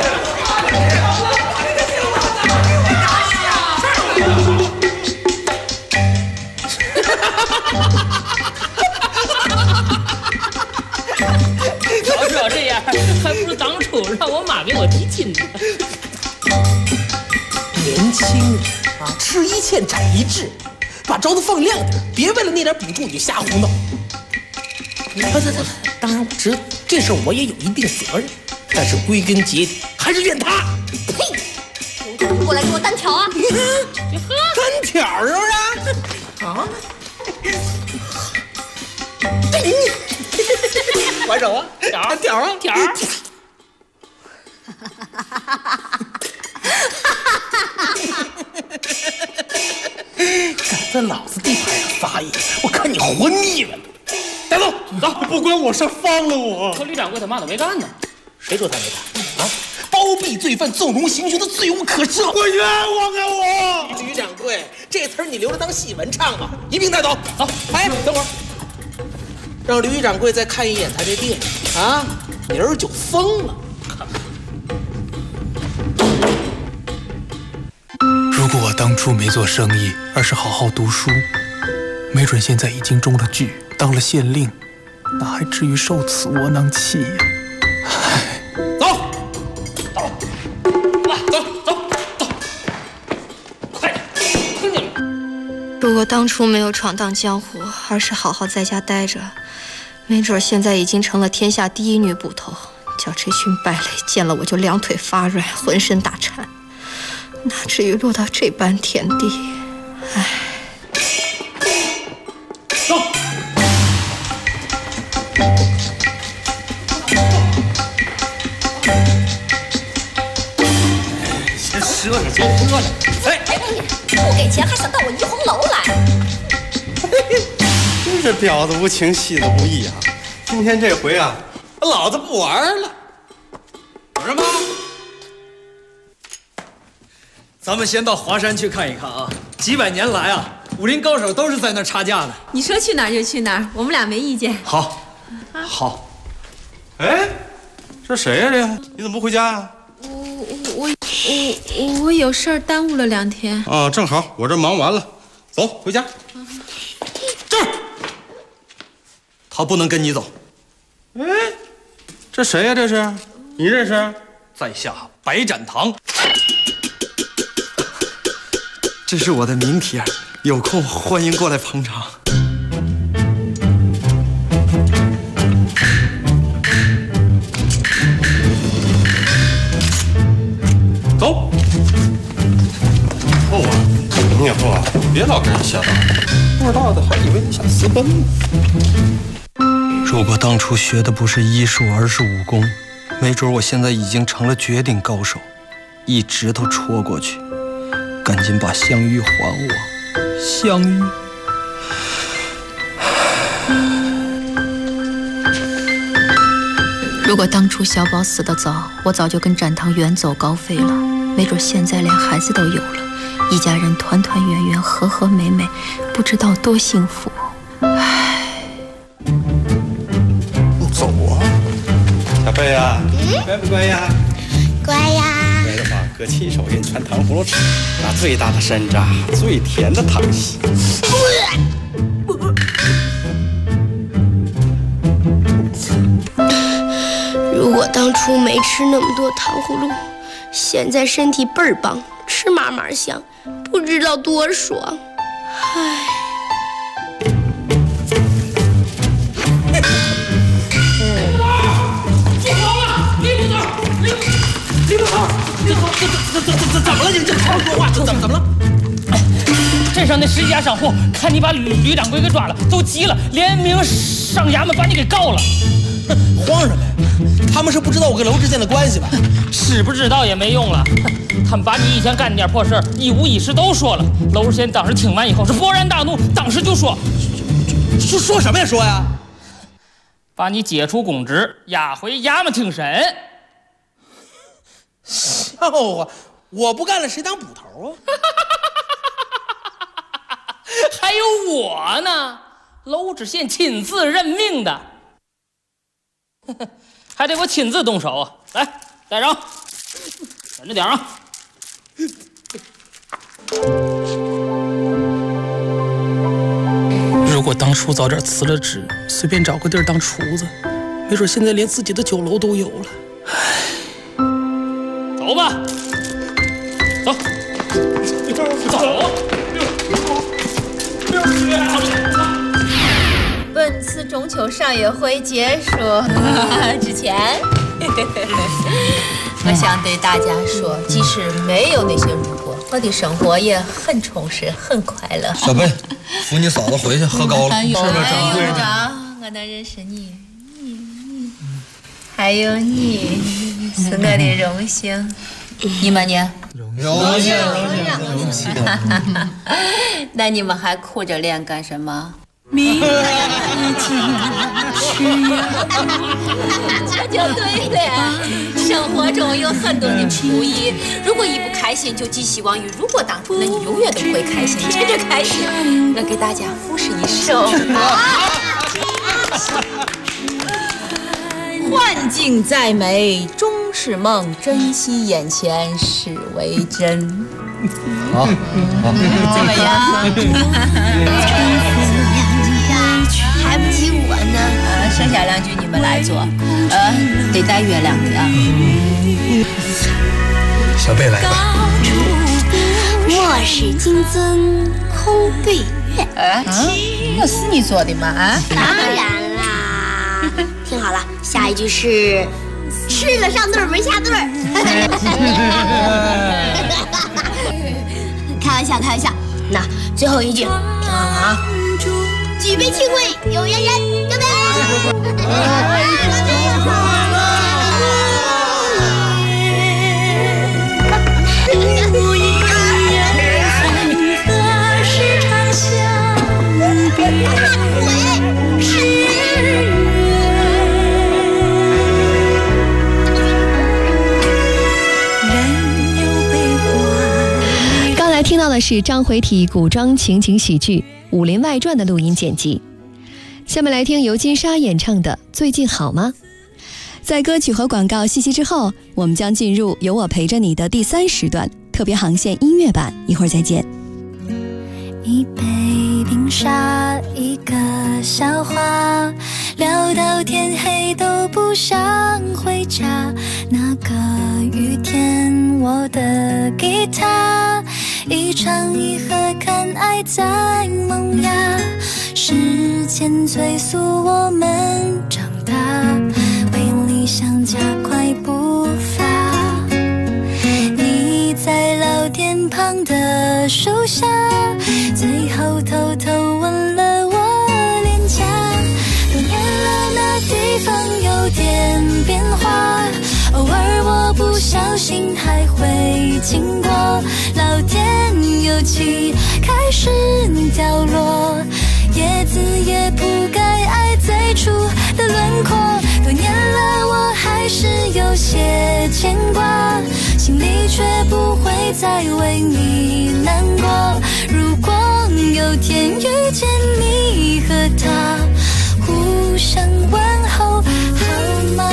瞧这样，还不如当初让我妈给我提亲呢。 年轻人啊，吃一堑长一智，把招子放亮点，别为了那点补助你就瞎胡闹。当然，我知道这事我也有一定责任，但是归根结底还是怨他。 呸！你过来给我单挑啊！ 单挑是不是？啊！还手啊！挑啊！挑！敢在老子地盘上撒野，我看你活腻了！带走，走！不关我事，放了我！ 可吕掌柜他嘛都没干呢， 谁说他没干？啊！包庇罪犯、纵容刑讯的罪无可赦！我冤枉啊我！吕掌柜，这词儿你留着当戏文唱吧，一并带走。走！哎，等会儿，让吕掌柜再看一眼他这店啊，明儿就疯了。 如果我当初没做生意，而是好好读书，没准现在已经中了举，当了县令，哪还至于受此窝囊气呀？唉， 走，走， 快点，听见没？ 如果当初没有闯荡江湖，而是好好在家待着，没准现在已经成了天下第一女捕头，叫这群败类见了我就两腿发软，浑身打颤。哪至于落到这般田地？唉， 走！先赊着，先赊着。哎， 不给钱还想到我怡红楼来？ 真是婊子无情，戏子不义啊！今天这回啊，老子不玩了。 有人吗？咱们先到华山去看一看啊！几百年来啊，武林高手都是在那儿插架的。 你说去哪儿就去哪儿，我们俩没意见。 好，好。 哎，这谁呀？这你怎么不回家呀？ 我有事儿耽误了2天。 啊，正好我这忙完了，走回家。 这儿，他不能跟你走。 哎，这谁呀？这是你认识？ 在下白展堂。 这是我的名帖，有空欢迎过来捧场。 走。后啊，你以后啊，别老跟人瞎搭，不知道的还以为你想私奔呢。 如果当初学的不是医术，而是武功， 没准我现在已经成了绝顶高手，一指头戳过去，赶紧把香玉还我，香玉。 如果当初小宝死得早，我早就跟展堂远走高飞了，没准现在连孩子都有了，一家人团团圆圆，和和美美，不知道多幸福。唉， 走啊，小贝呀，乖不乖呀？ 乖呀。 乖的话，哥亲手给你穿糖葫芦吃，拿最大的山楂，最甜的糖稀。 如果当初没吃那么多糖葫芦，现在身体倍儿棒，吃嘛嘛香，不知道多爽。唉。 住口啊！李捕头，李捕头，怎么了？你这好好说话，怎么了？镇上那10家商户看你把吕掌柜给抓了，都急了，联名上衙门把你给告了。 慌什么呀？他们是不知道我跟楼之间的关系吧？ 是不知道也没用了，他们把你以前干的点破事一五一十都说了。楼先当时听完以后是勃然大怒，当时就说什么呀？说呀， 把你解除公职，押回衙门听审。 笑话，我不干了谁当捕头啊？ 还有我呢，楼知县亲自任命的。还得我亲自动手，来，带上，忍着点啊！ 如果当初早点辞了职，随便找个地儿当厨子，没准现在连自己的酒楼都有了。唉， 走吧，走，走。 本次中秋赏月会结束之前，我想对大家说，即使没有那些如果，我的生活也很充实，很快乐。 小贝，扶你嫂子回去，喝高了。 是吧， 掌柜的？我能认识你，还有你，是我的荣幸。你们呢？ 荣幸。 那你们还哭着脸干什么？ 明这就对了。生活中有很多的不易，如果一不开心，就寄希望于如果当初，那你永远都不会开心。趁着开心，我给大家俯视一首。幻境再美终是梦，珍惜眼前是为真。 好， 怎么样？ 还不及我呢。 剩下2句你们来做，得带月亮的啊。 小贝来吧。 我是金樽空对月。 那是你做的吗？ 当然啦。听好了，下一句是吃了上顿没下顿。开玩笑，开玩笑。那最后一句，听好了啊。举杯庆会有缘人，干杯！ 刚才听到的是章回体古装情景喜剧《武林外传》的录音剪辑。下面来听由金莎演唱的《最近好吗》。在歌曲和广告信息之后，我们将进入有我陪着你的第3时段特别航线音乐版，一会儿再见。 一杯冰沙，一个笑话，聊到天黑都不想回家。那个雨天，我的吉他一唱一和，看爱在萌芽。时间催促我们长大，为理想加快步伐。你在老店旁的树下，最后偷偷吻了我脸颊。多年了，那地方有点变化， 经过，老天有气开始掉落，叶子也铺盖爱最初的轮廓。多年了，我还是有些牵挂，心里却不会再为你难过。如果有天遇见你和他，互相问候好吗？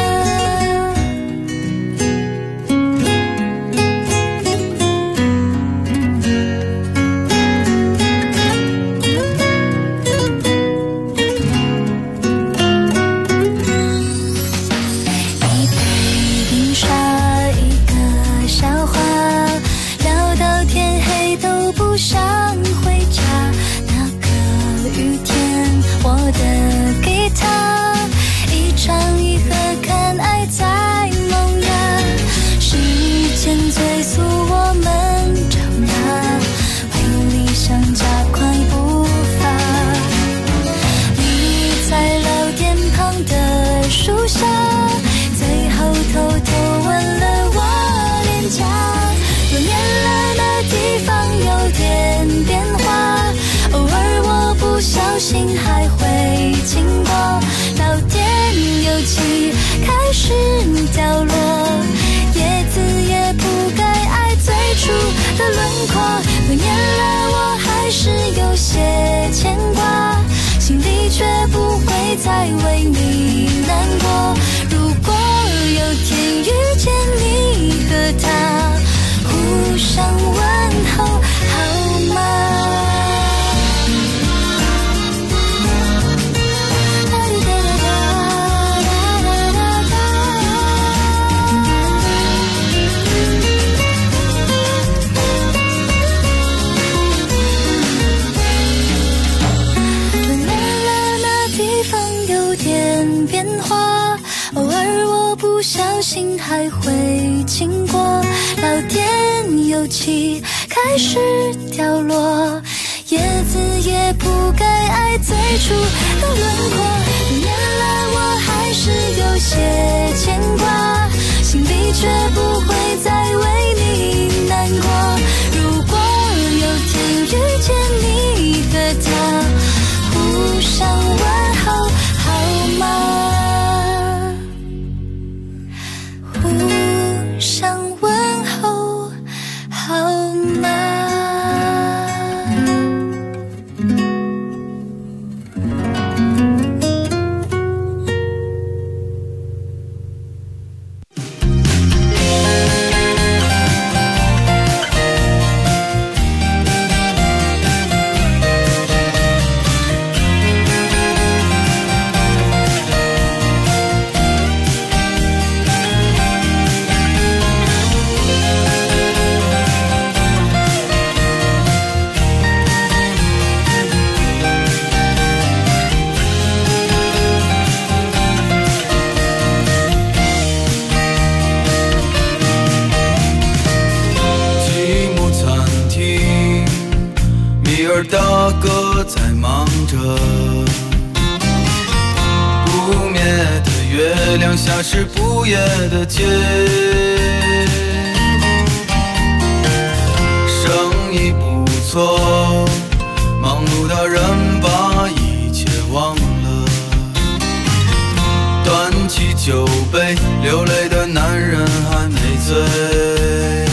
心还会经过，老天有气开始掉落，叶子也铺盖爱最初的轮廓。多年了，我还是有些牵挂，心里却不会再为你难过。如果有天遇见你和他，互相问候好吗？心还会经过，老天有气开始掉落，叶子也铺盖爱最初的轮廓。多年了，我还是有些牵挂，心里却不会再为你难过。如果有天遇见你和他，互相问候好吗？互相问候好吗？ 大哥在忙着，不灭的月亮像是不夜的街，生意不错，忙碌的人把一切忘了，端起酒杯，流泪的男人还没醉。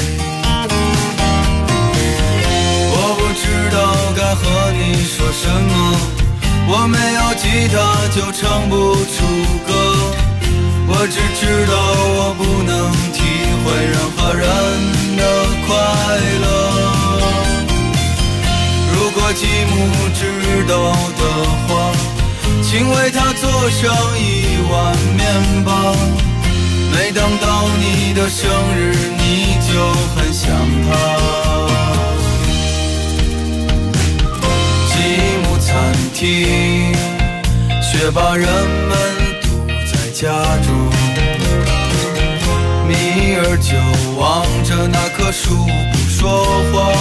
不知道该和你说什么，我没有吉他就唱不出歌，我只知道我不能体会任何人的快乐。如果继母知道的话，请为她做上1碗面包，每当到你的生日你就很想她。餐厅，却把人们堵在家中。米儿就望着那棵树不说话。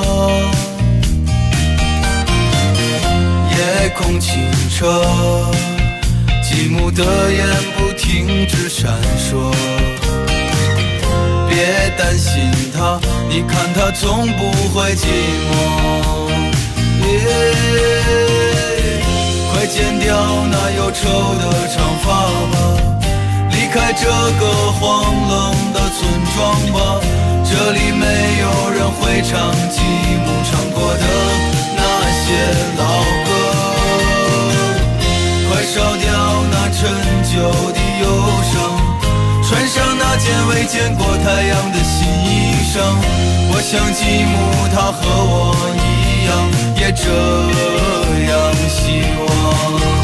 夜空清澈，继母的眼不停止闪烁。别担心他，你看他从不会寂寞。快剪掉那忧愁的长发吧，离开这个荒冷的村庄吧，这里没有人会唱继母唱过的那些老歌。快烧掉那陈旧的忧伤，穿上那件未见过太阳的新衣裳。我想继母她和我一样，也这样希望。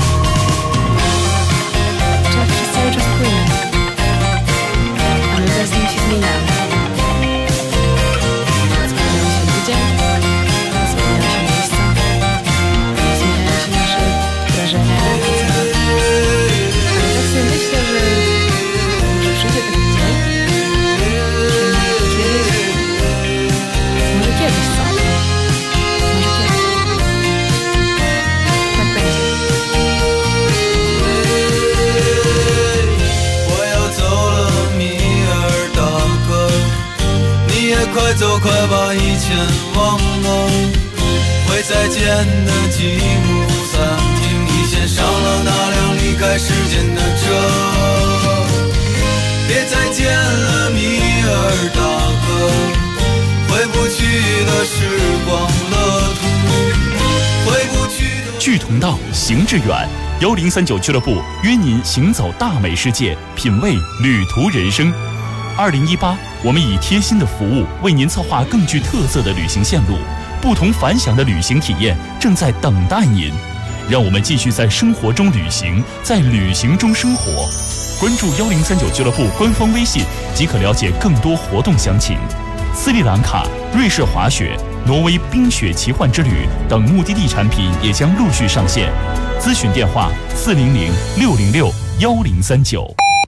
快走快把以前忘了，会再见的继母暂停，你先上了那辆离开时间的车。别再见了米尔大哥，回不去的时光乐土，回不去的。 志同道，行致远。1039俱乐部约您行走大美世界，品味旅途人生。2018，我们以贴心的服务为您策划更具特色的旅行线路，不同凡响的旅行体验正在等待您。让我们继续在生活中旅行，在旅行中生活。关注1039俱乐部官方微信即可了解更多活动详情。斯里兰卡、瑞士滑雪、挪威冰雪奇幻之旅等目的地产品也将陆续上线。咨询电话400-606-1039。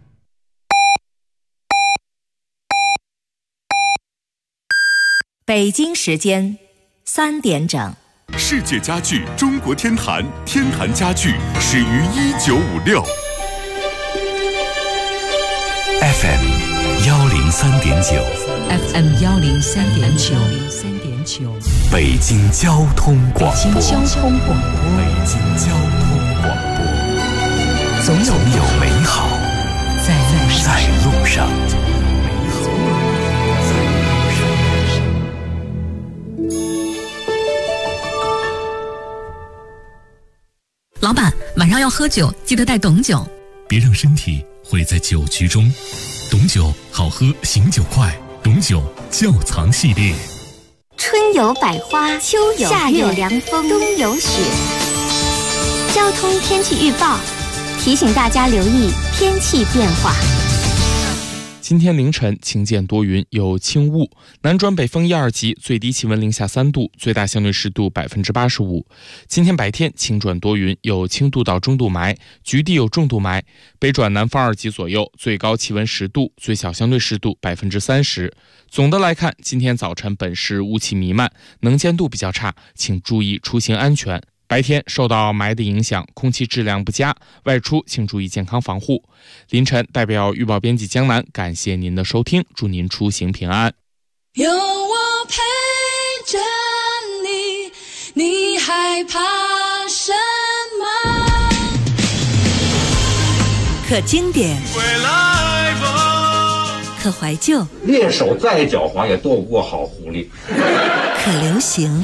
北京时间3点整。 世界家具中国天坛，天坛家具始于1956。 FM 103.9 FM 103.9北京交通广播。北京交通广播。总有美好在路上。 老板，晚上要喝酒，记得带董酒。 别让身体毁在酒局中。董酒好喝，醒酒快。董酒窖藏系列。 春有百花，秋有夏有凉风，冬有雪。交通天气预报提醒大家留意天气变化。 今天凌晨晴间多云，有轻雾，南转北风1、2级，最低气温零下3度，最大相对湿度85%。今天白天晴转多云，有轻度到中度霾，局地有重度霾，北转南风2级左右，最高气温10度，最小相对湿度30%。总的来看，今天早晨本市雾气弥漫，能见度比较差，请注意出行安全。白天受到霾的影响，空气质量不佳，外出请注意健康防护。凌晨代表预报编辑江南感谢您的收听，祝您出行平安。 有我陪着你，你害怕什么？ 可经典， 回来吧， 可怀旧， 猎手再狡猾也斗不过好狐狸。 可流行，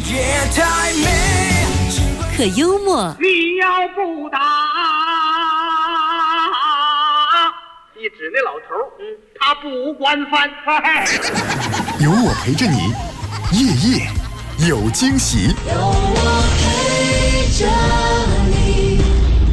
可幽默。 你要不打，一指那老头，他不惯犯。 有我陪着你，夜夜有惊喜。 有我陪着你。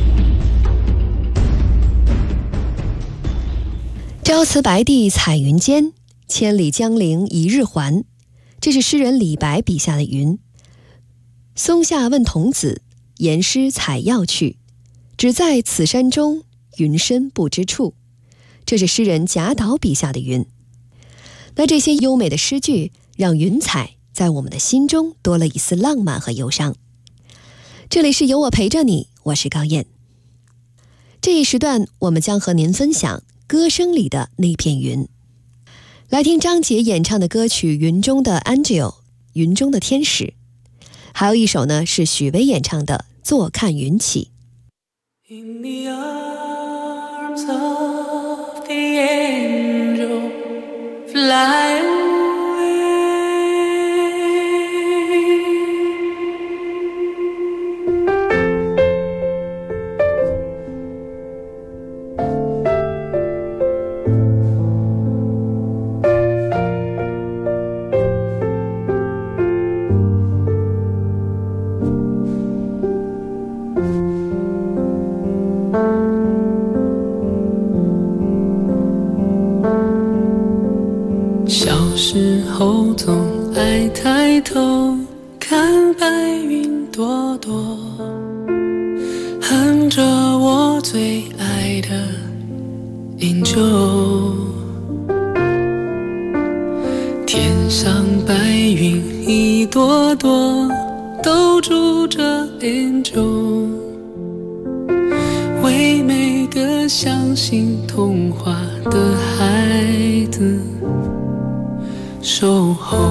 朝辞白帝彩云间，千里江陵一日还。这是诗人李白笔下的云。松下问童子，言师采药去，只在此山中，云深不知处。这是诗人贾岛笔下的云。那这些优美的诗句，让云彩在我们的心中多了一丝浪漫和忧伤。这里是有我陪着你，我是高燕。这一时段，我们将和您分享歌声里的那片云。 来听张杰演唱的歌曲《云中的 Angel》，云中的天使。还有一首呢是许巍演唱的《坐看云起》。 In the arms of the angel, fly away.总爱抬头看白云朵朵，哼着我最爱的 Angel。 天上白云一朵朵，都住着 Angel， 为每个相信童话的孩子守候。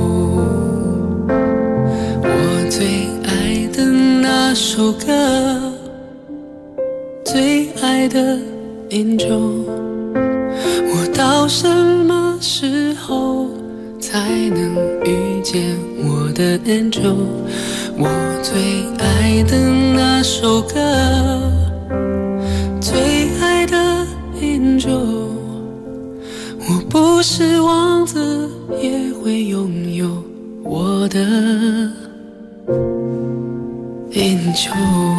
我最爱的那首歌，最爱的 Angel， 我到什么时候才能遇见我的 Angel？ 我最爱的那首歌，最爱的 Angel， 我不是王子也会拥有我的 Angel。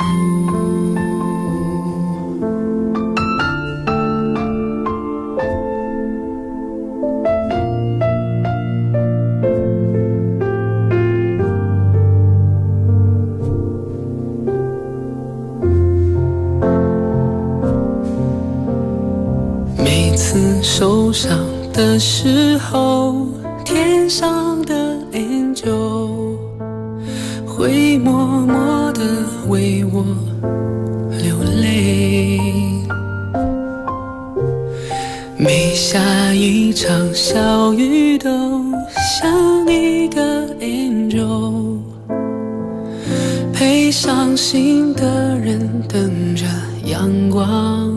每次受伤的时候，天上的 Angel 会默默地为我流泪。每下一场小雨都像一个 Angel， 陪伤心的人等着阳光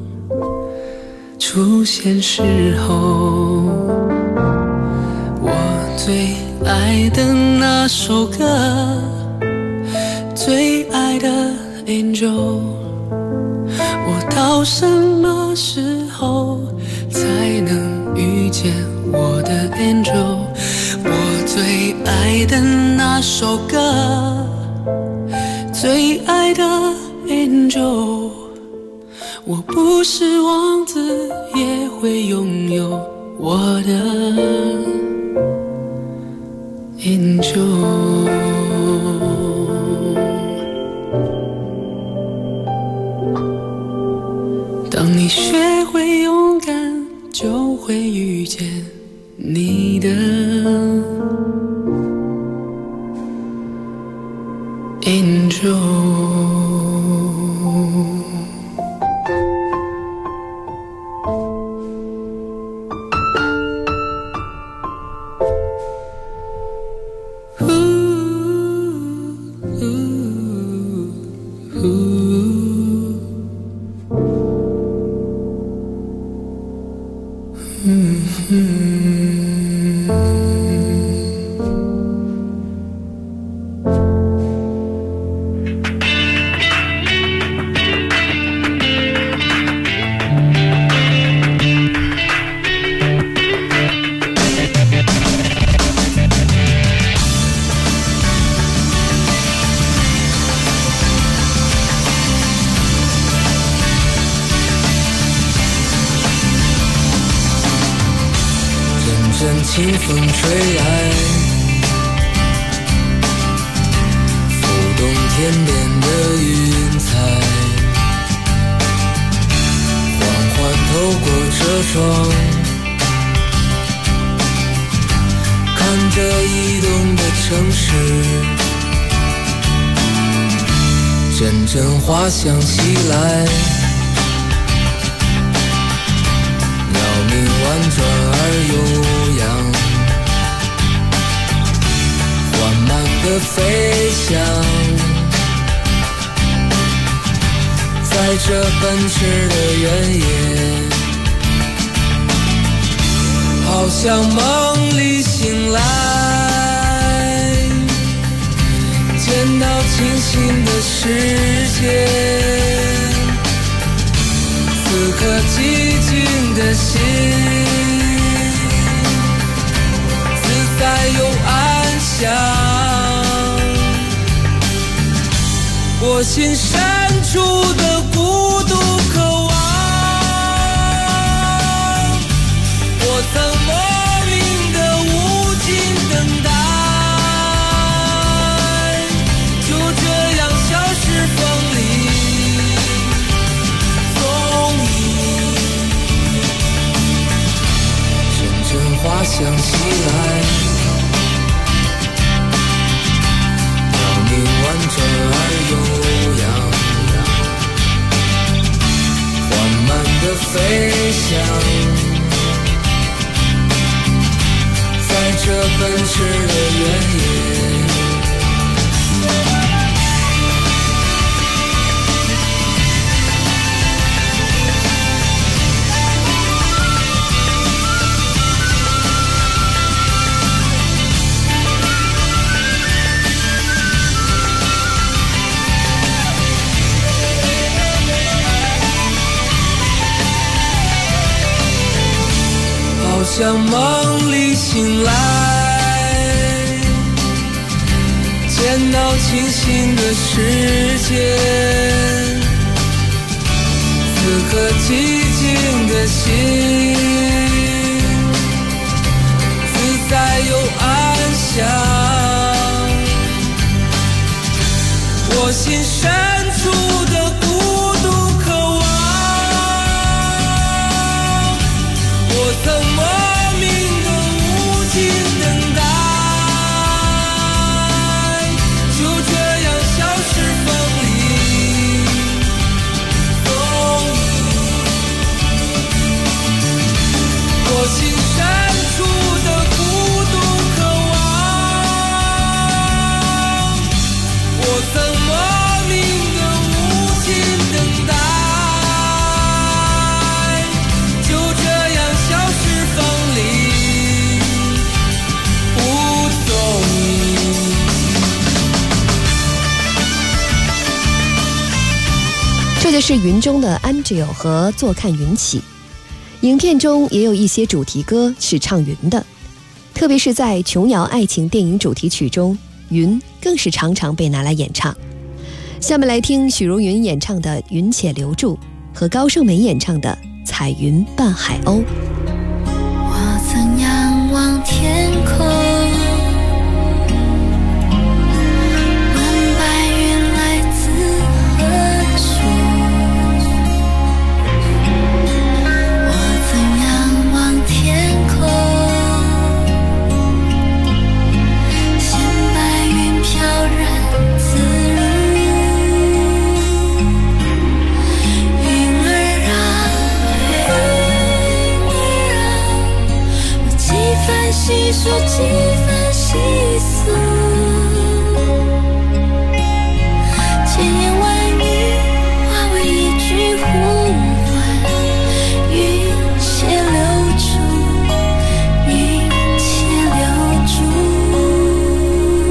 出现时候。我最爱的那首歌，最爱的 Angel， 我到什么时候才能遇见我的 Angel？ 我最爱的那首歌，最爱的 Angel， 我不是王子也会拥有我的 Angel。 当你学会勇敢，就会遇见你的 Angel。 清风吹来，浮动天边的云彩，缓缓透过车窗，看着移动的城市，阵阵花香袭来，鸟鸣婉转而悠扬，缓慢地飞翔，在这奔驰的原野，好像梦里醒来，见到清醒的世界，此刻寂静的心，自在又安详。我心深处的孤独渴望，我曾莫名的无尽等待，就这样消失风里踪影，阵阵花香袭来，飘零婉转而悠扬，缓慢地飞翔，在这奔驰的原野。好像梦里醒来，见到清醒的世界，此刻寂静的心，自在又安详。我心深处的孤独渴望，我曾莫名的无尽等待，就这样消失风里踪影。我心深处的孤独渴望，我曾莫名的无尽等待，就这样消失风里无踪影。 这就是云中的 Angel 和坐看云起。影片中也有一些主题歌是唱云的，特别是在琼瑶爱情电影主题曲中，云更是常常被拿来演唱。下面来听许茹芸演唱的《云且留住》和高胜美演唱的《彩云伴海鸥》。 我曾仰望天空，问白云来自何处，我曾仰望天空，见白云飘然自如，云儿啊云儿啊，我几番细数几番细诉，千言万语化为一句呼唤，云且留住，云且留住，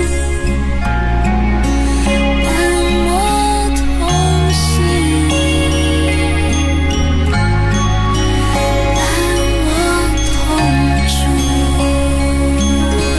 伴我同行，伴我同住。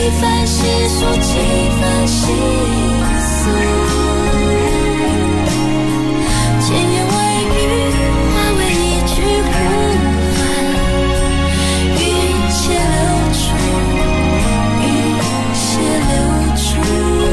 番细数，几番细诉，千言万语化为一句呼唤，云血流出，云血流出。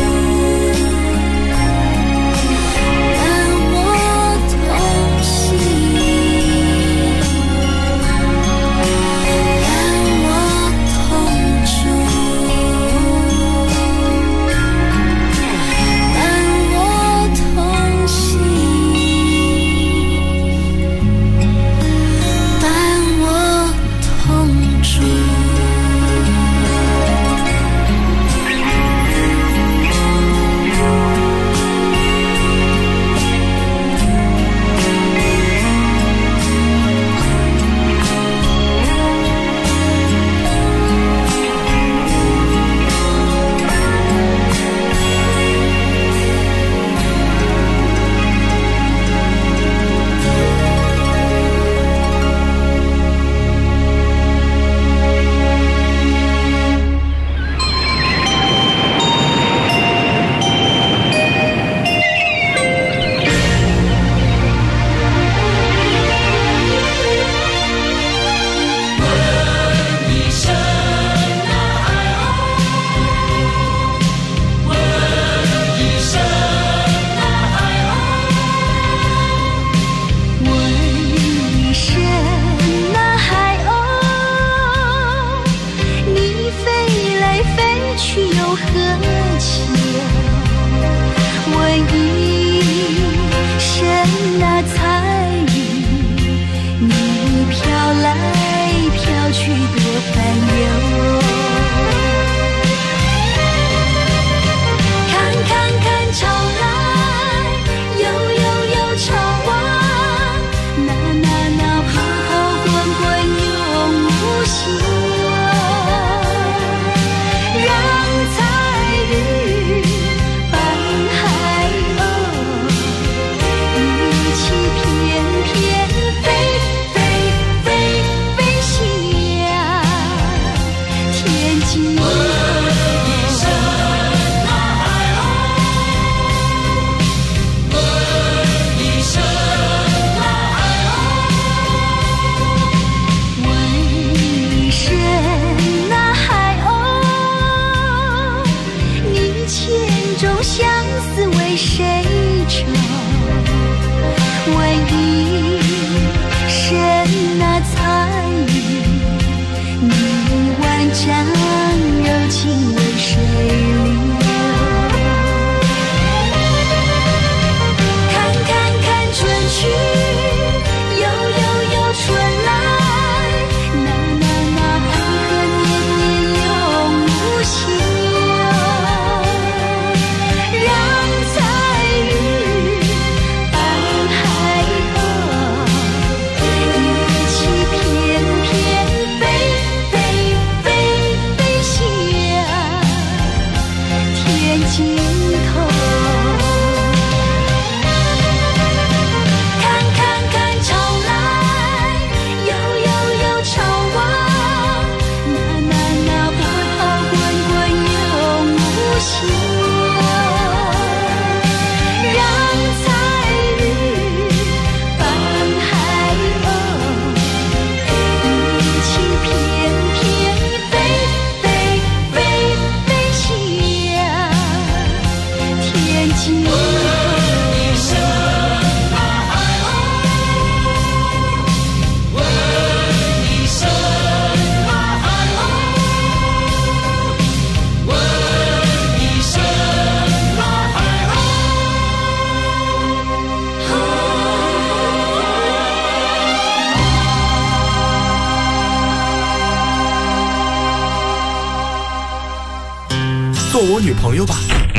做我女朋友吧。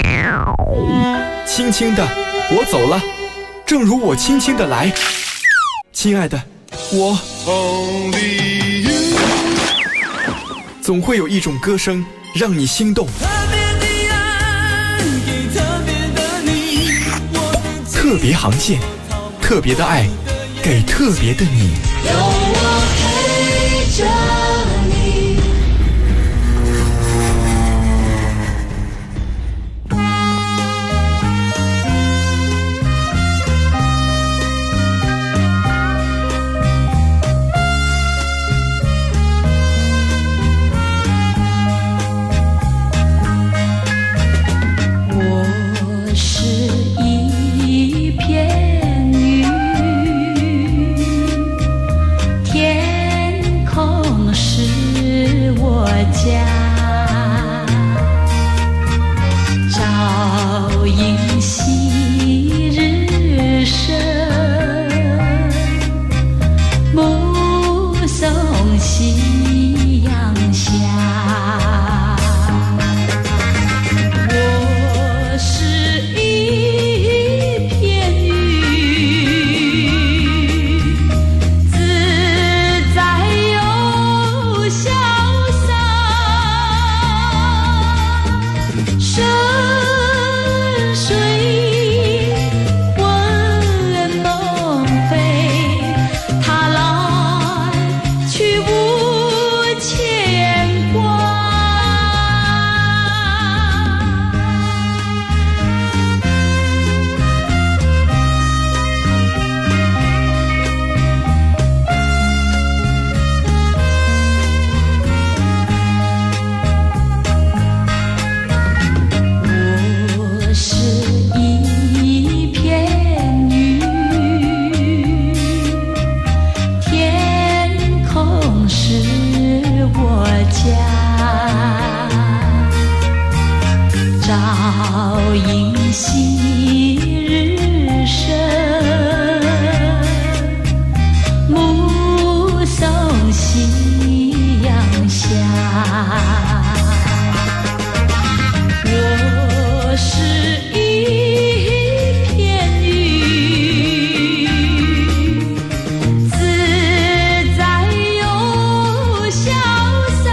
轻轻的，我走了，正如我轻轻的来。亲爱的，我总会有一种歌声让你心动。特别航线，特别的爱，给特别的你。 有我陪着你。 照映昔日升，目送夕阳下。我是一片云，自在又潇洒。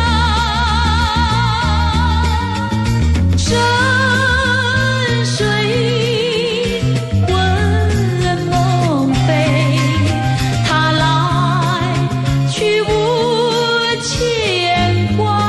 深水温梦飞，它来去无牵挂。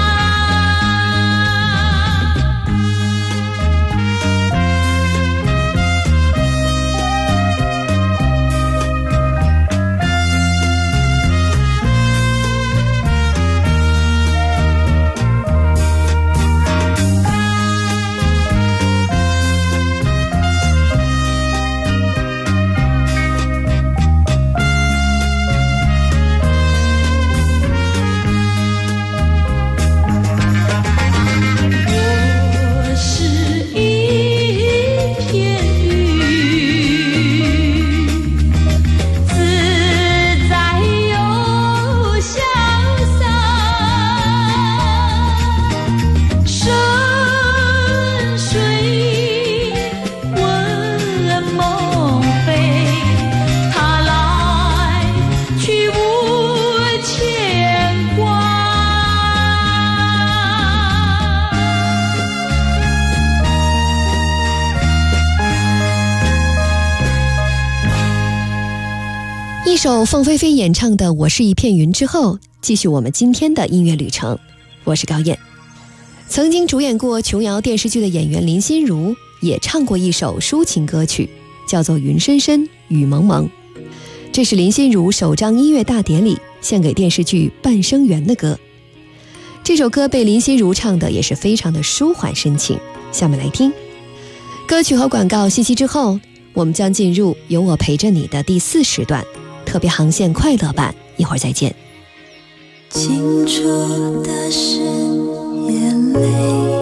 我是一片云，自在又潇洒。深水温梦飞，它来去无牵挂。 一首凤飞飞演唱的《我是一片云》之后，继续我们今天的音乐旅程。我是高燕。曾经主演过琼瑶电视剧的演员林心如也唱过一首抒情歌曲，叫做《云深深雨蒙蒙》。这是林心如首张音乐大典里献给电视剧《半生缘》的歌。这首歌被林心如唱的也是非常的舒缓深情。下面来听歌曲和广告信息之后，我们将进入有我陪着你的第4时段特别航线快乐版，一会儿再见。 清楚的是眼泪，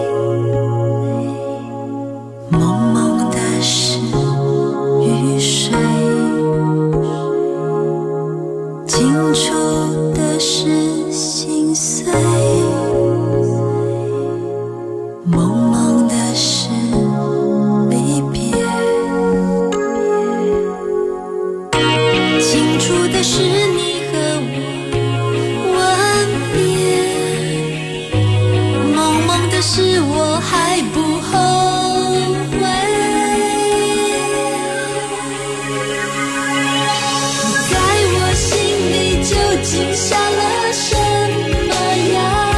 蒙蒙的是雨水，清楚的是心碎，蒙蒙的是离别，清楚的是你和我吻别，蒙蒙的是我还不后悔。在我心里究竟下了什么呀？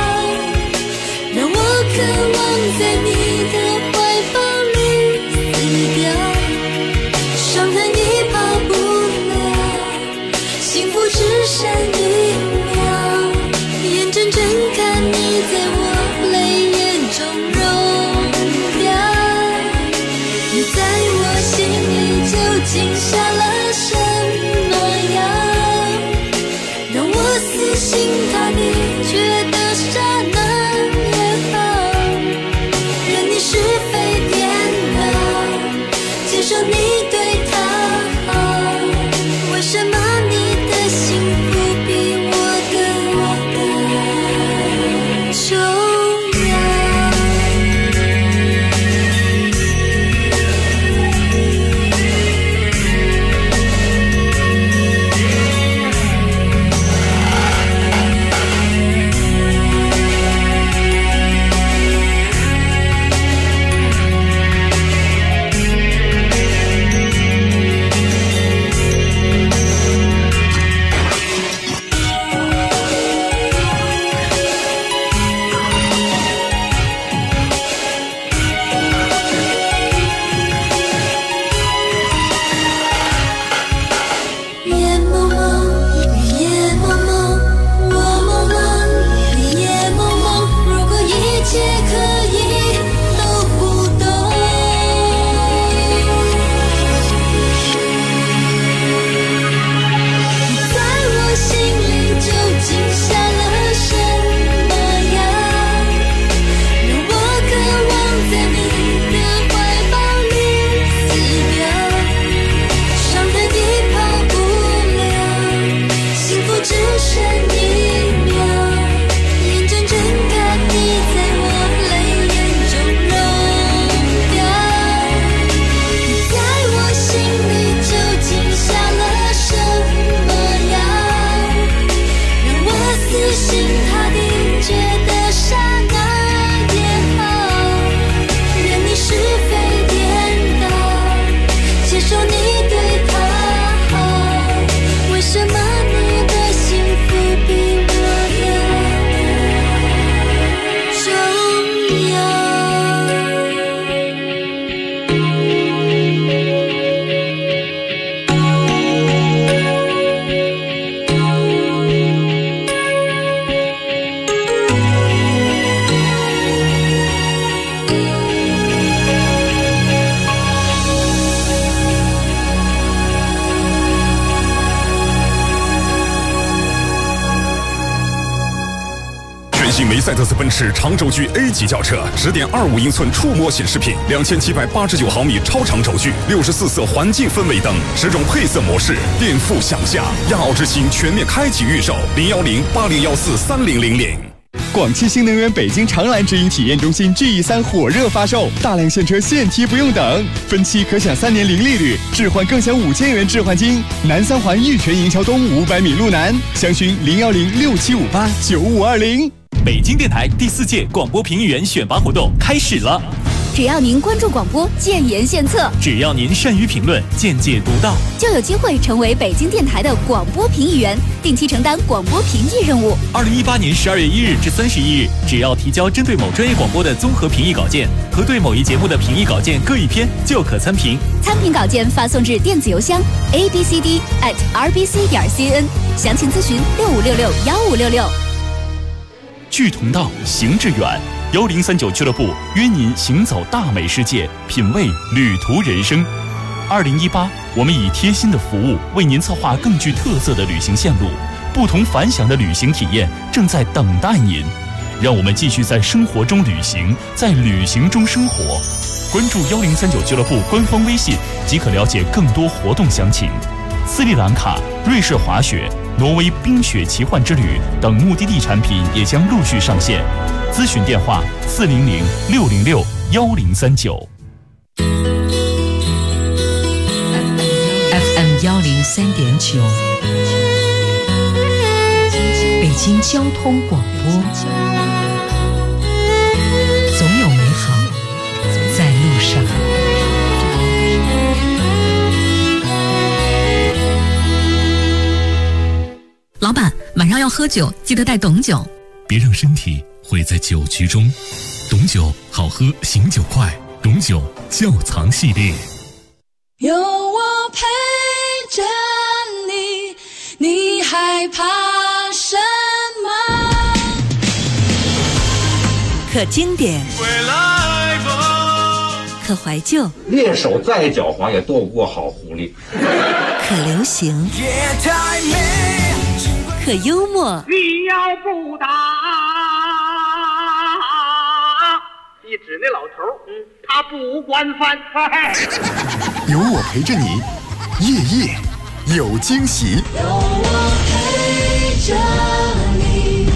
型梅赛德斯奔驰长轴距 A 级轿车，10.25英寸触摸显示屏，2789毫米超长轴距，64色环境氛围灯，10种配色模式，颠覆想象。亚奥之星全面开启预售，01080143000。 广汽新能源北京长蓝直营体验中心 GE3 火热发售，大量现车现提不用等，分期可享3年零利率，置换更享5000元置换金。南三环玉泉营桥东500米路南，详询01067589520。 北京电台第4届广播评议员选拔活动开始了。 只要您关注广播，建言献策； 只要您善于评论，见解独到， 就有机会成为北京电台的广播评议员，定期承担广播评议任务。 2018年12月1日至31日，只要提交针对某专业广播的综合评议稿件和对某一节目的评议稿件各1篇，就可参评。 参评稿件发送至电子邮箱 abcd@rbc.cn， 详情咨询65661566。 志同道，行致远。1039俱乐部约您行走大美世界，品味旅途人生。2018，我们以贴心的服务为您策划更具特色的旅行线路，不同凡响的旅行体验正在等待您。让我们继续在生活中旅行，在旅行中生活。关注1039俱乐部官方微信即可了解更多活动详情。斯里兰卡、瑞士滑雪、挪威冰雪奇幻之旅等目的地产品也将陆续上线。咨询电话400-606-1039。 FM 103.9，北京交通广播，总有美好在路上。 老板，晚上要喝酒，记得带董酒。 别让身体毁在酒局中。董酒好喝，醒酒快。董酒窖藏系列。 有我陪着你，你害怕什么？ 可经典， 归来吧， 可怀旧， 猎手再狡猾也斗不过好狐狸。 可流行， 夜太美， 可幽默。 你要不打，一指那老头，他不惯犯。 有我陪着你，夜夜有惊喜。 有我陪着你。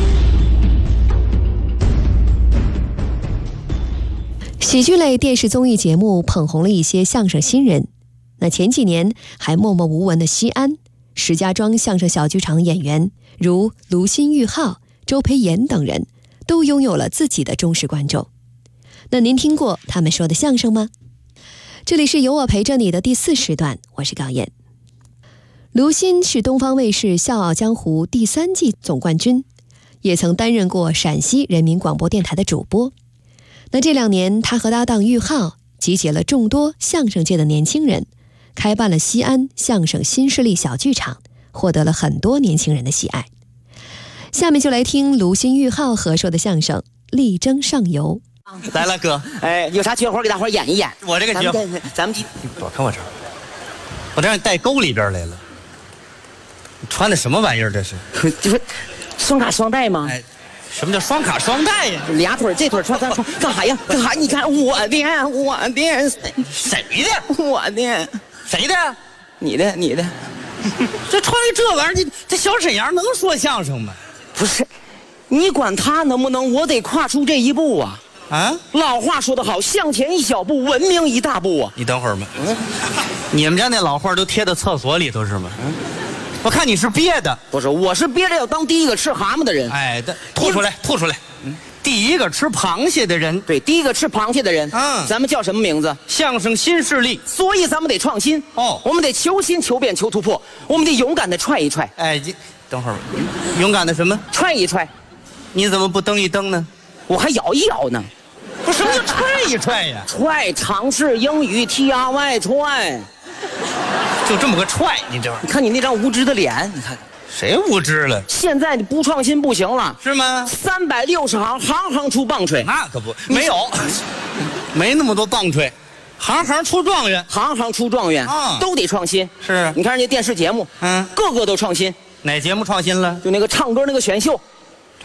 喜剧类电视综艺节目捧红了一些相声新人，那前几年还默默无闻的西安、石家庄相声小剧场的演员如卢鑫、玉浩、周培炎等人都拥有了自己的忠实观众。那您听过他们说的相声吗？这里是有我陪着你的第4时段，我是高燕。卢鑫是东方卫视《笑傲江湖》第3季总冠军，也曾担任过陕西人民广播电台的主播。那这2年，他和搭档玉浩集结了众多相声界的年轻人，开办了西安相声新势力小剧场，获得了很多年轻人的喜爱。下面就来听卢鑫、玉浩合说的相声《力争上游》。 来了，哥，有啥绝活给大伙演一演？ 我这个绝活， 咱们躲开我这儿，我这让你带沟里边来了。你穿的什么玩意儿？这是？ 就是双卡双待吗？ 哎，什么叫双卡双待呀？ 俩腿这腿穿干啥呀？干啥？你看我的， 谁的？ 我的， 谁的？ 你的。 这穿这玩意儿，你这小沈阳能说相声吗？ 不是，你管他能不能，我得跨出这一步啊！ 啊， 老话说得好，向前一小步，文明一大步啊！ 你等会儿吧，你们家那老话都贴到厕所里头是吗？我看你是憋的。 不是，我是憋着要当第一个吃蛤蟆的人。 哎，吐出来。第一个吃螃蟹的人， 对，第一个吃螃蟹的人。咱们叫什么名字？ 相声新势力。 所以咱们得创新哦，我们得求新、求变、求突破，我们得勇敢的踹一踹。 哎，等会儿，勇敢的什么？ 踹一踹。 你怎么不蹬一蹬呢？ 我还摇一摇呢。 不是，什么叫踹一踹呀？ 踹，常识英语 TRY 踹， 就这么个踹。你这， 你看你那张无知的脸，你看谁无知了？ 现在你不创新不行了， 是吗 ？360行，行行出棒槌。 那可不，没有，没那么多棒槌，行行出状元， 行行出状元啊，都得创新。 是， 你看人家电视节目，个个都创新。 哪节目创新了？ 就那个唱歌那个选秀。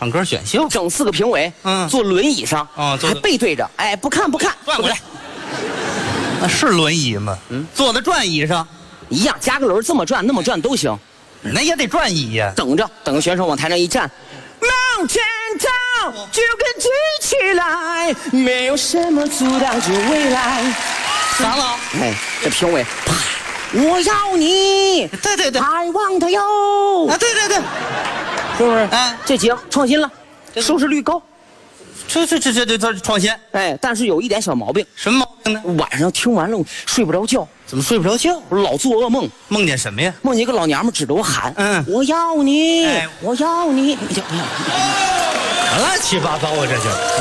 唱歌选秀， 整4个评委，坐轮椅上，还背对着，哎，不看， 转过来。那是轮椅吗？坐在转椅上， 一样，加个轮，这么转那么转都行。 那也得转椅呀。 等着选手往台上一站，往前走，就跟举起来，没有什么阻挡住未来。 啥了？ 哎，这评委，啪，我要你， 对， I want you， 啊，对， 是不是？ 哎， 这节创新了，收视率高。 这创新， 哎，但是有一点小毛病。 什么毛病呢？ 晚上听完了睡不着觉。 怎么睡不着觉？ 我老做噩梦， 梦见什么呀？ 梦见一个老娘们指着我喊：“我要你，我要你！” 乱七八糟啊，这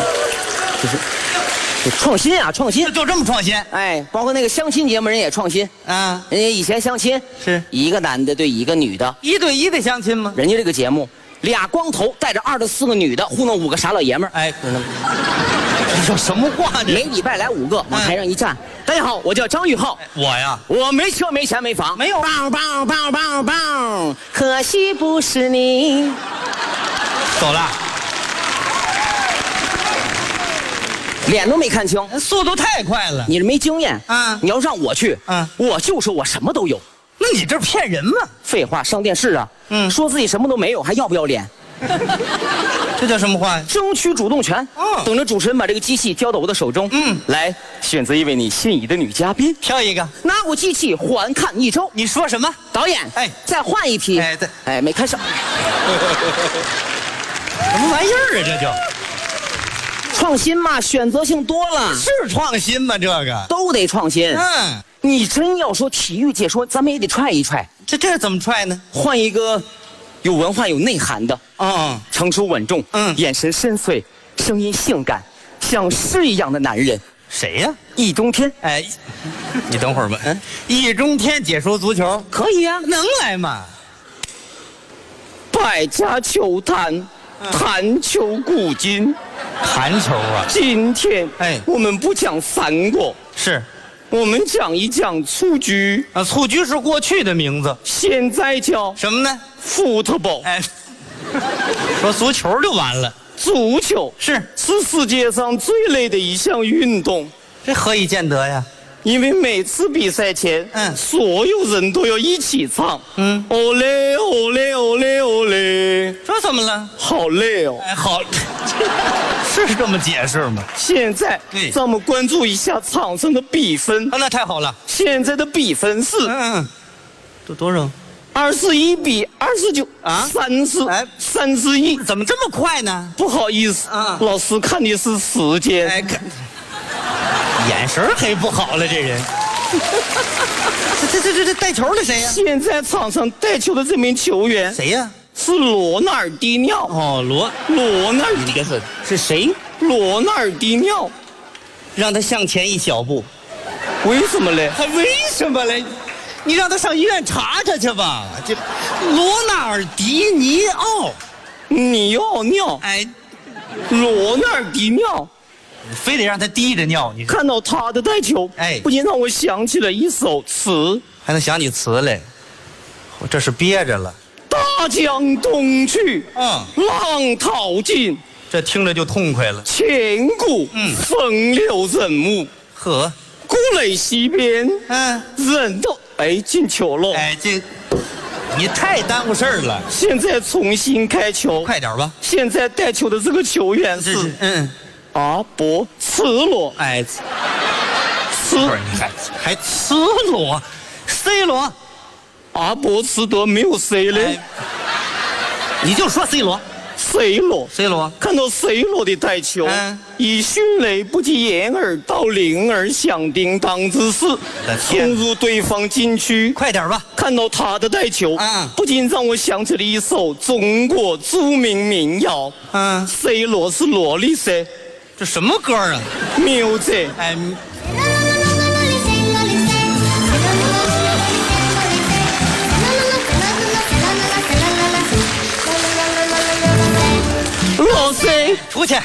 就是创新啊，创新， 就这么创新。 哎，包括那个相亲节目人也创新啊。人家以前相亲是一个男的对一个女的 ，1对1的相亲吗？ 人家这个节目俩光头带着24个女的糊弄5个傻老爷们儿。 哎，你说什么话？ 每礼拜来5个，往台上一站。大家好，我叫张玉浩。 我呀， 我没车没钱没房， 没有。 棒，可惜不是你。 走了， 脸都没看清， 速度太快了。 你这没经验啊！你要让我去，我就说我什么都有。 那你这骗人吗？ 废话，上电视啊，说自己什么都没有，还要不要脸？ 这叫什么话呀？ 争取主动权。等着主持人把这个机器交到我的手中。来选择一位你心仪的女嘉宾， 挑一个， 拿过机器缓看1周。 你说什么？ 导演，哎，再换一批。 哎，对， 哎，没看上。 什么玩意儿啊？这就创新嘛，选择性多了。 是创新吗？这个都得创新。你真要说体育界说，咱们也得踹一踹。 这怎么踹呢？ 换一个有文化有内涵的，成熟稳重，眼神深邃，声音性感，像诗一样的男人。 谁呀？ 易中天。 哎，你等会儿吧。易中天解说足球可以啊， 能来吗？ 百家球坛，坛球古今。 坛球啊！ 今天我们不讲三国， 是我们讲一讲蹴鞠啊。蹴鞠是过去的名字， 现在叫什么呢 ？football。 哎，说足球就完了。 足球是世界上最累的一项运动， 这何以见得呀？ 因为每次比赛前，所有人都要一起唱，哦嘞哦嘞哦嘞哦嘞。 这怎么了？ 好累哦。 哎，好，是这么解释吗？ 现在咱们关注一下场上的比分。 那太好了。 现在的比分是， 多少 ？21比29 啊 ，31。 怎么这么快呢？ 不好意思，老师看的是时间。 哎，眼神还不好了，这人。这带球的谁呀？ 现在场上带球的这名球员谁呀？ 是罗纳尔迪尼奥。 哦，罗纳尔， 你是谁？ 罗纳尔迪尼奥， 让他向前一小步。 为什么嘞？ 还为什么嘞？你让他上医院查查去吧。这罗纳尔迪尼奥， 你要尿？ 哎， 罗纳尔迪尼奥。 非得让他滴着尿，你看到他的带球， 哎， 不仅让我想起了一首词， 还能想起词来。我这是憋着了。 大江东去，浪淘尽， 这听着就痛快了。 千古风流人物， 呵， 古垒西边，人都进球了。 哎，这你太耽误事儿了。 现在重新开球， 快点吧。 现在带球的这个球员是阿博茨罗。 哎，你还茨罗 ，C 罗， 阿博茨德没有 C 嘞， 你就说 C 罗。 C 罗，看到 C 罗的带球，以迅雷不及掩耳盗铃儿响叮当之势冲入对方禁区。 快点吧！ 看到他的带球，不仅让我想起了一首中国著名民谣，C 罗是萝莉噻。 这什么歌啊 ？Music。 哎。 老谁出去？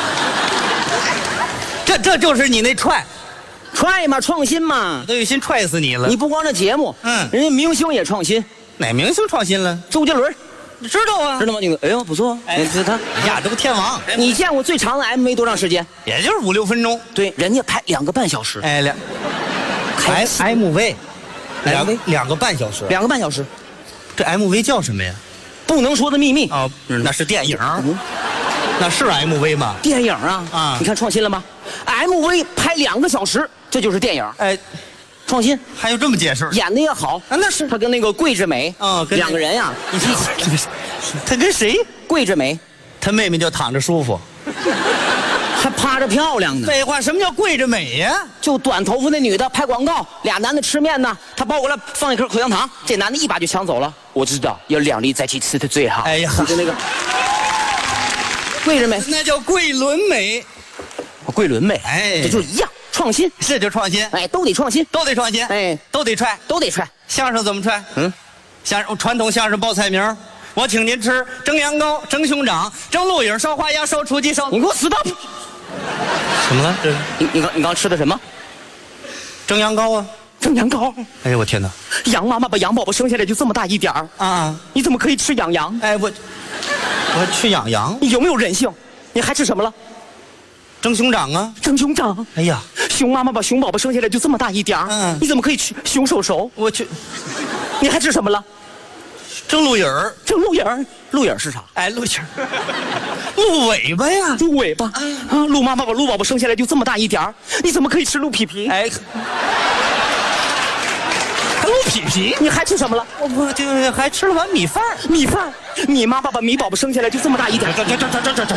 这就是你那踹嘛，创新嘛， 都有心踹死你了。 你不光这节目，人家明星也创新。 哪明星创新了？ 周杰伦。 知道啊，知道吗？你哎呦不错，哎，他亚洲天王， 你见过最长的 MV 多长时间？ 也就是5、6分钟。 对，人家拍2个半小时。 哎，MV，两个半小时 ，2个半小时。 这 MV 叫什么呀？ 不能说的秘密。 哦，那是电影。那是 MV 吗？ 电影啊！啊，你看创新了吗 ？MV 拍2个小时，这就是电影。哎。创新， 还有这么解释？ 演的也好啊，那是他跟那个桂纶镁2个人呀，一起。 他跟谁？ 桂纶镁， 他妹妹就躺着舒服， 还趴着漂亮呢。 废话，什么叫桂纶镁呀？ 就短头发那女的拍广告，2男的吃面呢，他抱过来放一颗口香糖，这男的一把就抢走了。我知道，要2粒在一起吃的最好。 哎呀， 就那个桂纶镁， 那叫桂纶镁。 桂纶镁，哎，这就一样。创新是就创新， 哎，都得创新， 都得创新， 哎， 都得踹， 都得踹。 相声怎么踹？传统相声报菜名，我请您吃蒸羊羔、蒸熊掌、蒸鹿尾、烧花鸭、烧雏鸡、烧…… 你给我stop！ 怎么了？这你刚吃的什么？ 蒸羊羔啊！ 蒸羊羔！ 哎呦我天哪！ 羊妈妈把羊宝宝生下来就这么大一点儿啊！你怎么可以吃养羊？ 哎我去养羊， 你有没有人性？你还吃什么了？ 蒸熊掌啊！ 蒸熊掌！ 哎呀， 熊妈妈把熊宝宝生下来就这么大一点儿，你怎么可以吃熊手手？ 我去， 你还吃什么了？ 蒸鹿尾儿， 蒸鹿尾儿，鹿尾儿是啥？ 哎，鹿尾儿，鹿尾巴呀， 鹿尾巴啊！鹿妈妈把鹿宝宝生下来就这么大一点儿，你怎么可以吃鹿皮皮？ 哎，还鹿皮皮？ 你还吃什么了？ 我就还吃了碗米饭。 米饭，米妈妈把米宝宝生下来就这么大一点。 这。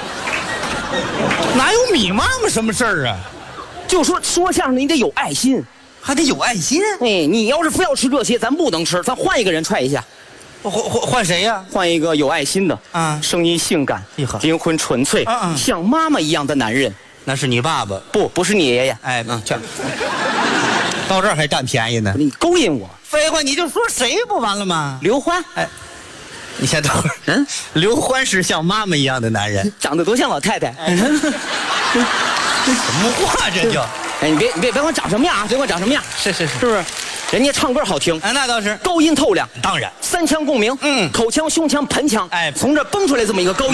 哪有米妈妈什么事儿啊？ 就说相声你得有爱心， 还得有爱心。 哎，你要是非要吃这些，咱不能吃，咱换一个人踹一下。 换谁呀？ 换一个有爱心的啊，声音性感，灵魂纯粹，像妈妈一样的男人。 那是你爸爸？ 不是你爷爷。 哎，这到这儿还占便宜呢？ 你勾引我？ 废话，你就说谁不完了吗？ 刘欢。 哎。你先等会儿。刘欢是像妈妈一样的男人， 长得多像老太太。 什么话这就？ 哎，你别管长什么样啊，别管长什么样。 是不是？人家唱歌好听， 哎，那倒是， 高音透亮， 当然 ，3腔共鸣，口腔、胸腔、盆腔，哎，从这蹦出来这么一个高音，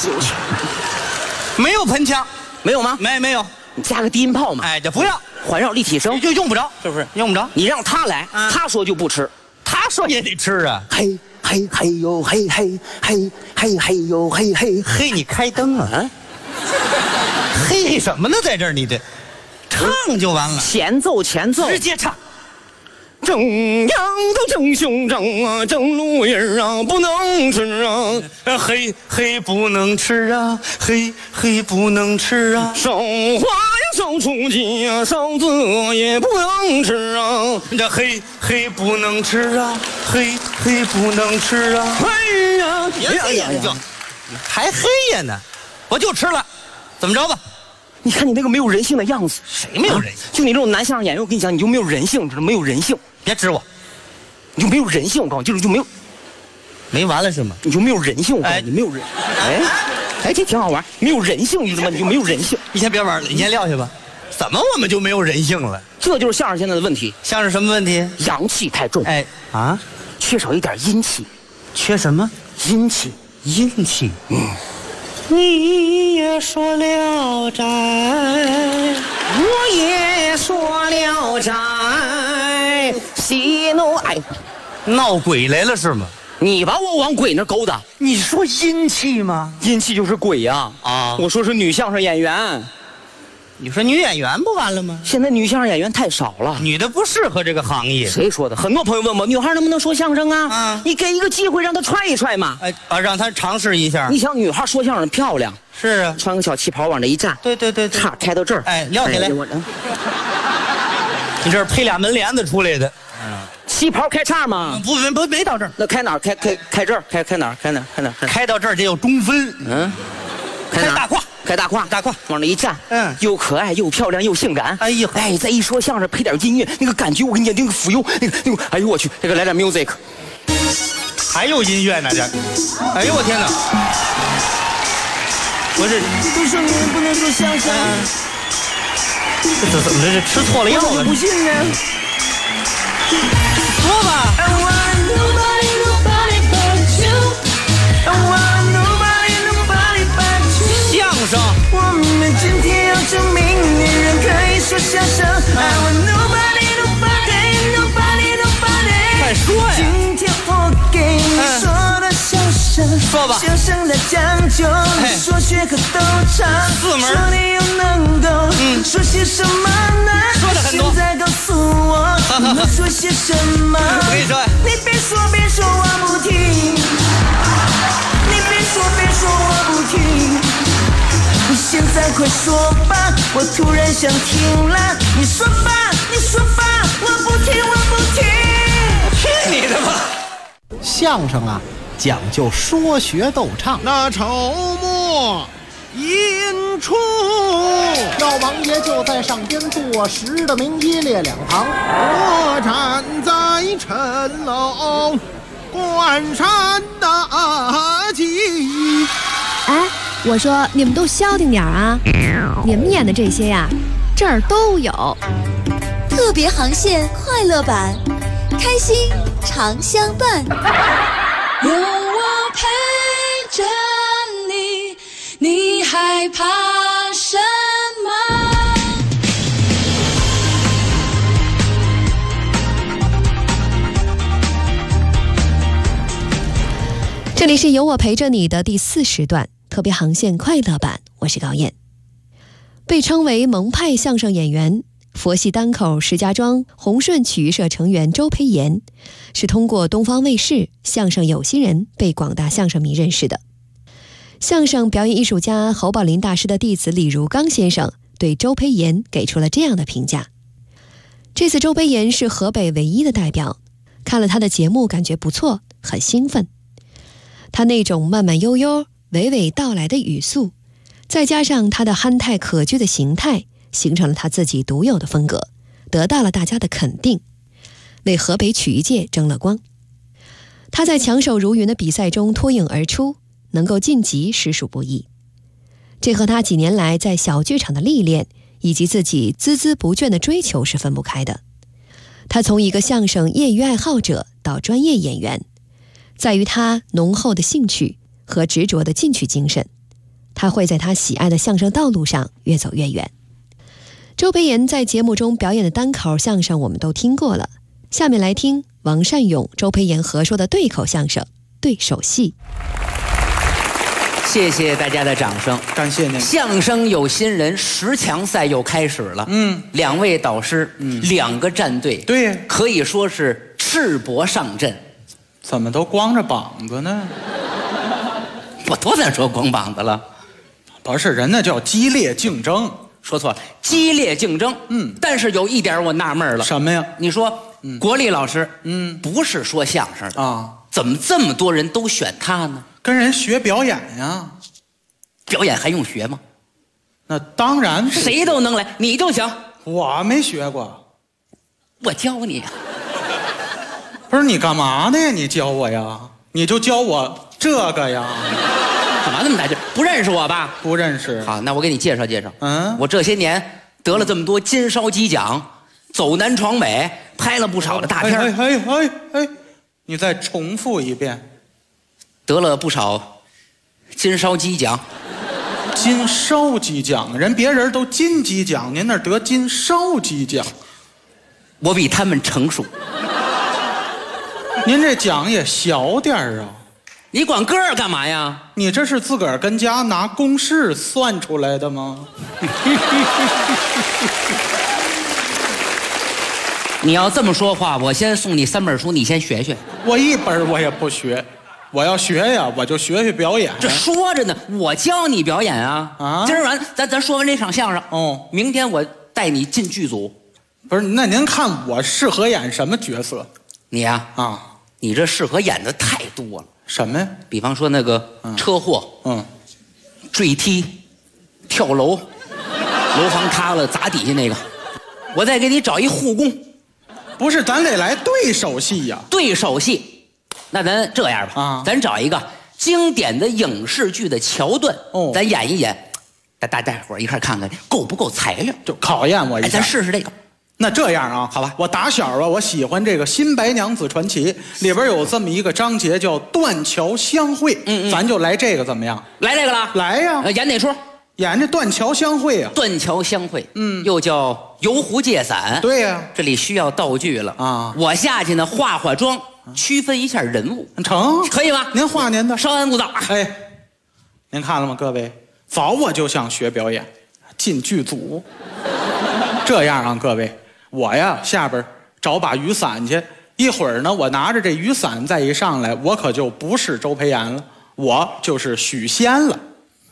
没有盆腔， 没有吗？ 没有， 你加个低音炮嘛， 哎，这不要环绕立体声， 就用不着，是不是？用不着， 你让他来，他说就不吃， 他说也得吃啊， 嘿。嘿呦嘿呦嘿， 你开灯啊？嘿什么呢？在这儿你这唱就完了， 前奏直接唱。 蒸羊羔蒸熊掌啊，蒸鹿尾啊，不能吃啊！ 嘿不能吃啊！嘿不能吃啊！ 烧花呀，烧雏鸡呀，烧子鹅也不能吃啊！ 这嘿不能吃啊！嘿不能吃啊！ 嘿呀， 还黑呀呢！我就吃了，怎么着吧？ 你看你那个没有人性的样子， 谁没有人性？ 就你这种男相声演员，我跟你讲，你就没有人性，知道没有人性。 别指我， 你就没有人性，我告诉你，就没有， 没完了是吗？ 你就没有人性，我告诉你，没有人。哎，这挺好玩，没有人性，你知道吗？你就没有人性。 你先别玩了，你先撂下吧。怎么我们就没有人性了？ 这就是相声现在的问题。 相声什么问题？ 阳气太重。 哎啊， 缺少一点阴气。 缺什么？ 阴气。 阴气。你也说聊斋， 我也说聊斋，喜怒哀， 闹鬼来了是吗？ 你把我往鬼那勾搭。 你说阴气吗？ 阴气就是鬼呀！啊，我说是女相声演员。 你说女演员不完了吗？ 现在女相声演员太少了， 女的不适合这个行业。 谁说的？很多朋友问我，女孩能不能说相声啊？你给一个机会让她踹一踹嘛。 让她尝试一下。 你想女孩说相声漂亮， 是啊， 穿个小旗袍往这一站， 对， 叉开到这儿， 撂下来。你这是配俩门帘子出来的。 旗袍开叉吗？ 不，没到这儿。 那开哪儿？开这儿？开哪儿？开哪儿？ 开到这儿得有中分。开大胯。 开大胯往那一站，又可爱又漂亮又性感。 哎呀， 再一说相声配点音乐，那个感觉我跟你讲，那个浮游，那个，哎呦我去，这个来点 music， 还有音乐呢这，哎呦我天哪！我这不是你不能说相声， 这怎么这吃错了药了？ 不信呢？ 说吧。 我们今天要证明，女人可以说相声。I want nobody nobody nobody nobody。 快说呀！ 今天我给你说的相声， 说吧。 相声的讲究，说学科都长。 4门。 说你又能够说些什么呢？ 说的很多。 现在告诉我，你能说些什么？ 我跟你说， 你别说别说，我不听。你别说别说，我不听。你现在快说吧，我突然想听了。你说吧，你说吧，我不听，我不听。 去你的吧！ 相声啊，讲究说学逗唱。 那筹末引出， 老王爷就在上边坐实的明一列两旁。 我站在城楼关山大吉。 哎，我说你们都消停点啊！你们演的这些呀，这儿都有。 特别航线快乐版，开心常相伴。 有我陪着你，你害怕什么？ 这里是有我陪着你的第4时段特别航线快乐版，我是高燕。被称为蒙派相声演员、佛系单口石家庄宏顺曲艺社成员周培炎，是通过东方卫视相声有心人被广大相声迷认识的。相声表演艺术家侯宝林大师的弟子李如刚先生对周培炎给出了这样的评价：这次周培炎是河北唯一的代表，看了他的节目感觉不错，很兴奋。他那种慢慢悠悠、娓娓道来的语速，再加上他的憨态可掬的形态，形成了他自己独有的风格，得到了大家的肯定，为河北曲艺界争了光。他在强手如云的比赛中脱颖而出，能够晋级实属不易。这和他几年来在小剧场的历练，以及自己孜孜不倦的追求是分不开的。他从一个相声业余爱好者到专业演员，在于他浓厚的兴趣和执着的进取精神，他会在他喜爱的相声道路上越走越远。周培炎在节目中表演的单口相声我们都听过了，下面来听王善勇、周培炎合说的对口相声《对手戏》。 谢谢大家的掌声， 感谢您。 相声有新人10强赛又开始了。2位导师，2个战队， 对， 可以说是赤膊上阵。 怎么都光着膀子呢？ 我多咱说光膀子了， 不是，人那叫激烈竞争。 说错了，激烈竞争。但是有一点我纳闷了， 什么呀？ 你说，国立老师，不是说相声的啊，怎么这么多人都选他呢？ 跟人学表演呀。 表演还用学吗？ 那当然， 谁都能来，你就行。 我没学过， 我教你。 不是你干嘛的呀？你教我呀？你就教我这个呀？ 干嘛那么大劲？不认识我吧？ 不认识。 好，那我给你介绍介绍。我这些年得了这么多金烧鸡奖，走南闯北，拍了不少的大片。 你再重复一遍。 得了不少金烧鸡奖。 金烧鸡奖，别人都金鸡奖，您那得金烧鸡奖。 我比他们成熟。 您这奖也小点儿啊！ 你管个儿干嘛呀？ 你这是自个儿跟家拿公式算出来的吗？ 你要这么说话，我先送你3本书，你先学学。 我1本我也不学，我要学呀，我就学表演。 这说着呢，我教你表演啊！今儿晚咱说完这场相声，明天我带你进剧组。 不是，那您看我适合演什么角色？ 你呀，你这适合演的太多了。 什么呀？ 比方说那个车祸，坠梯、跳楼，楼房塌了砸底下那个。我再给你找一护工。 不是，咱得来对手戏呀。 对手戏，那咱这样吧，咱找一个经典的影视剧的桥段，咱演一演，大伙儿一块看看够不够材料， 就考验我一下。 咱试试这个。 那这样啊，好吧，我打小啊，我喜欢这个《新白娘子传奇》，里边有这么一个章节叫断桥相会，咱就来这个怎么样？ 来这个了， 来呀！ 演哪出？ 演这断桥相会啊。 断桥相会，又叫游湖借伞。 对呀， 这里需要道具了啊！我下去呢化化妆，区分一下人物， 成， 可以吗？ 您画您的， 稍安勿躁。 哎，您看了吗，各位？早我就想学表演，进剧组。这样啊，各位，我呀下边找把雨伞去。一会儿呢，我拿着这雨伞再一上来，我可就不是周培炎了，我就是许仙了。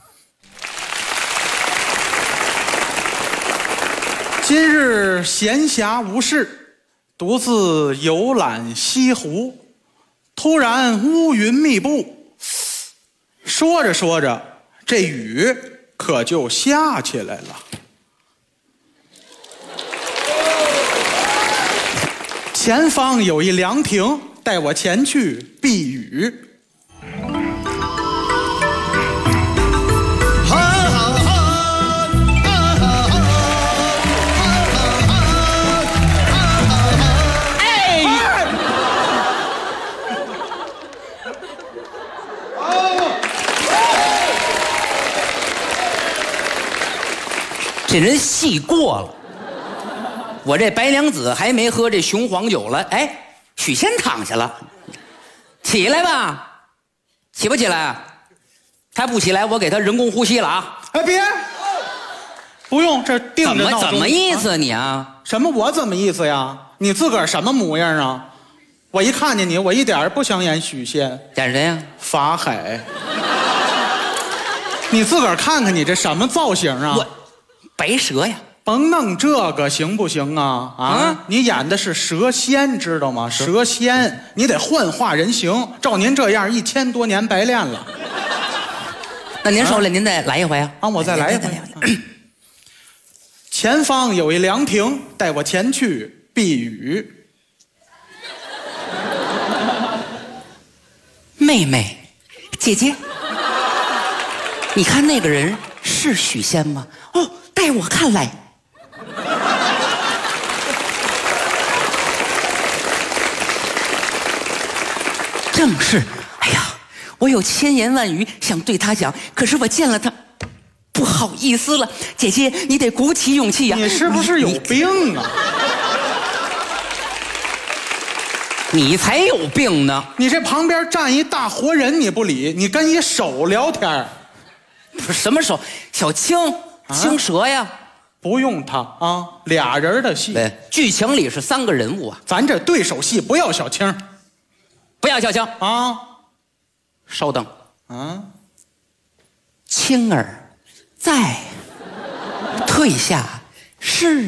今日闲暇无事，独自游览西湖，突然乌云密布，说着说着，这雨可就下起来了。前方有一凉亭，带我前去避雨。 这人戏过了，我这白娘子还没喝这雄黄酒了，哎，许仙躺下了，起来吧，起不起来？他不起来，我给他人工呼吸了啊！ 哎，别，不用，这定着闹钟。 怎么意思你啊？ 什么我怎么意思呀？你自个儿什么模样啊？我一看见你，我一点不想演许仙， 演谁呀？ 法海。你自个儿看看你这什么造型啊？ 白蛇呀！ 甭弄这个行不行啊？啊！你演的是蛇仙，知道吗？蛇仙，你得幻化人形。照您这样，1000多年白练了。 那您受了，您再来一回啊！ 啊，我再来一回。前方有一凉亭，带我前去避雨。 妹妹，姐姐，你看那个人是许仙吗？哦。带我看来，正是。哎呀，我有千言万语想对他讲，可是我见了他，不好意思了。姐姐，你得鼓起勇气呀！ 你是不是有病啊？ 你才有病呢！ 你这旁边站一大活人你不理，你跟一手聊天。 不是什么手，小青。青蛇呀， 不用他啊，俩人的戏。 剧情里是3个人物啊， 咱这对手戏不要小青， 不要小青啊。 稍等啊， 青儿，在退下是。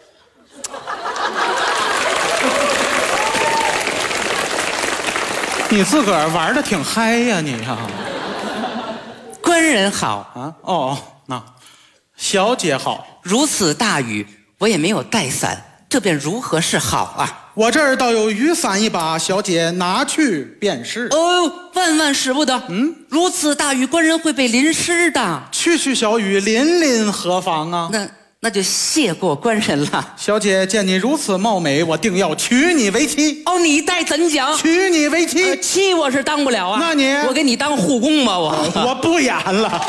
你自个儿玩的挺嗨呀，你呀。 官人好啊，哦，那。小姐好， 如此大雨，我也没有带伞，这便如何是好啊？ 我这儿倒有雨伞一把，小姐拿去便是。 哦，万万使不得！如此大雨，官人会被淋湿的。 区区小雨，淋淋何妨啊？ 那就谢过官人了。 小姐，见你如此貌美，我定要娶你为妻。 哦，你待怎讲？ 娶你为妻， 妻我是当不了啊。 那你， 我给你当护工吧， 我不演了。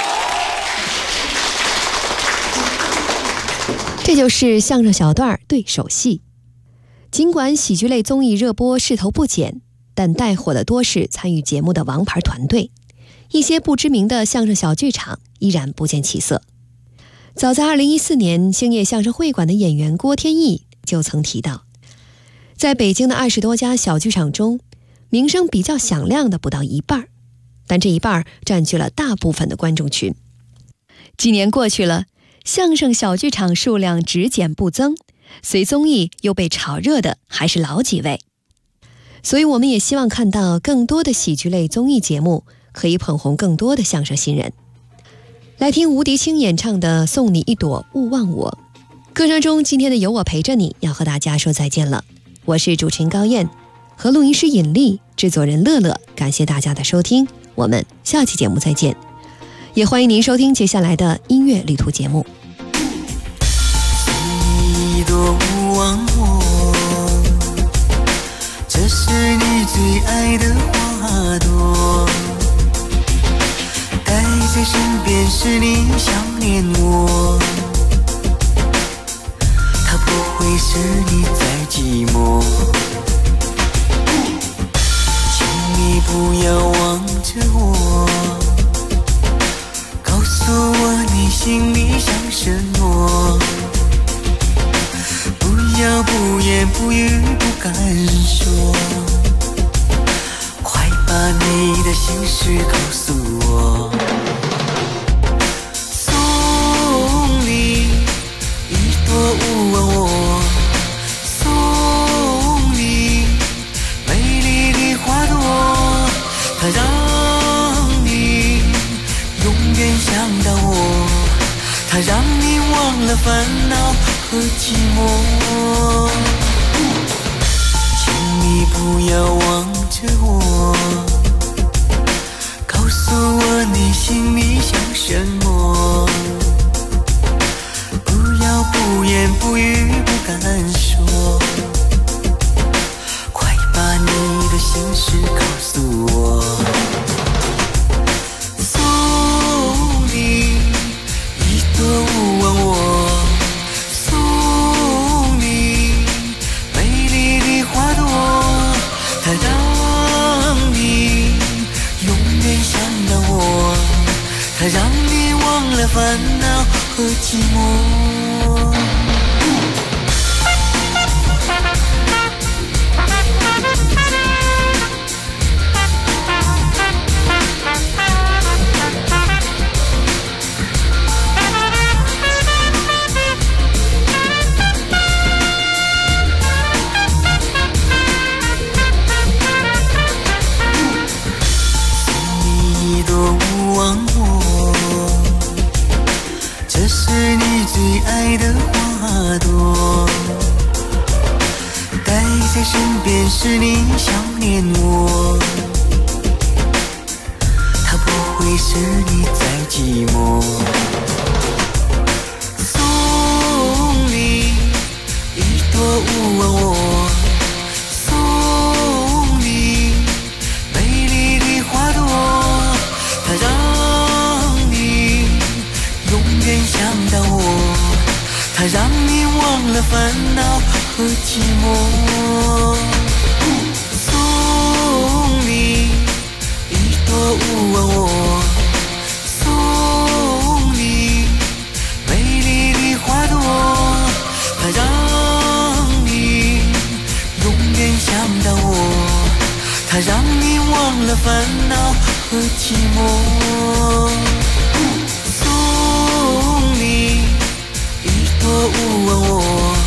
这就是相声小段对手戏。尽管喜剧类综艺热播势头不减，但带火的多是参与节目的王牌团队，一些不知名的相声小剧场依然不见起色。早在2014年，兴业相声会馆的演员郭天意就曾提到，在北京的20多家小剧场中，名声比较响亮的不到一半，但这一半占据了大部分的观众群。几年过去了，相声小剧场数量只减不增，随综艺又被炒热的还是老几位。所以我们也希望看到更多的喜剧类综艺节目，可以捧红更多的相声新人。来听吴迪清演唱的《送你一朵勿忘我》。歌声中，今天的有我陪着你要和大家说再见了。我是主持人高燕，和录音师尹丽，制作人乐乐，感谢大家的收听，我们下期节目再见。也欢迎您收听接下来的音乐旅途节目。 一朵勿忘我，这是你最爱的花朵， 待在身边时你想念我，它不会使你再寂寞。请你不要望着我，告诉我你心里想什么，不要不言不语不敢说，快把你的心事告诉我。送你一朵勿忘我，送你美丽的花朵，它让你永远想到我，它让你忘了烦恼和寂寞。请你不要望着我，告诉我你心里想什么，不要不言不语不敢说，快把你的心事告诉我。送你一朵勿忘我，送你美丽的花朵，它让你永远想到我，它让你忘了烦恼和寂寞。你多勿忘我，这是你最爱的花朵，待在身边时你想念我，它不会使你再寂寞。送你一朵勿忘我，送你美丽的花朵，它让你永远想到我，它让你忘了烦恼和寂寞。送你一朵勿忘我，送你美丽的花朵，它让你永远想到我，它让你忘了烦恼和寂寞。送你一朵勿忘我，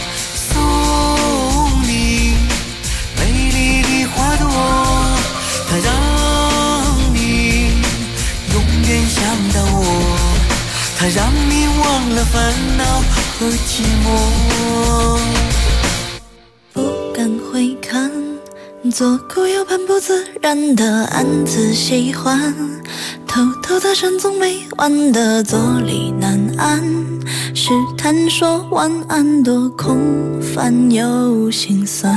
送你美丽的花朵，它让你永远想到我，它让你忘了烦恼和寂寞。 不敢回看，左顾右盼不自然的暗自喜欢，偷偷的深总没完的坐立难安，试探说晚安多空泛又心酸，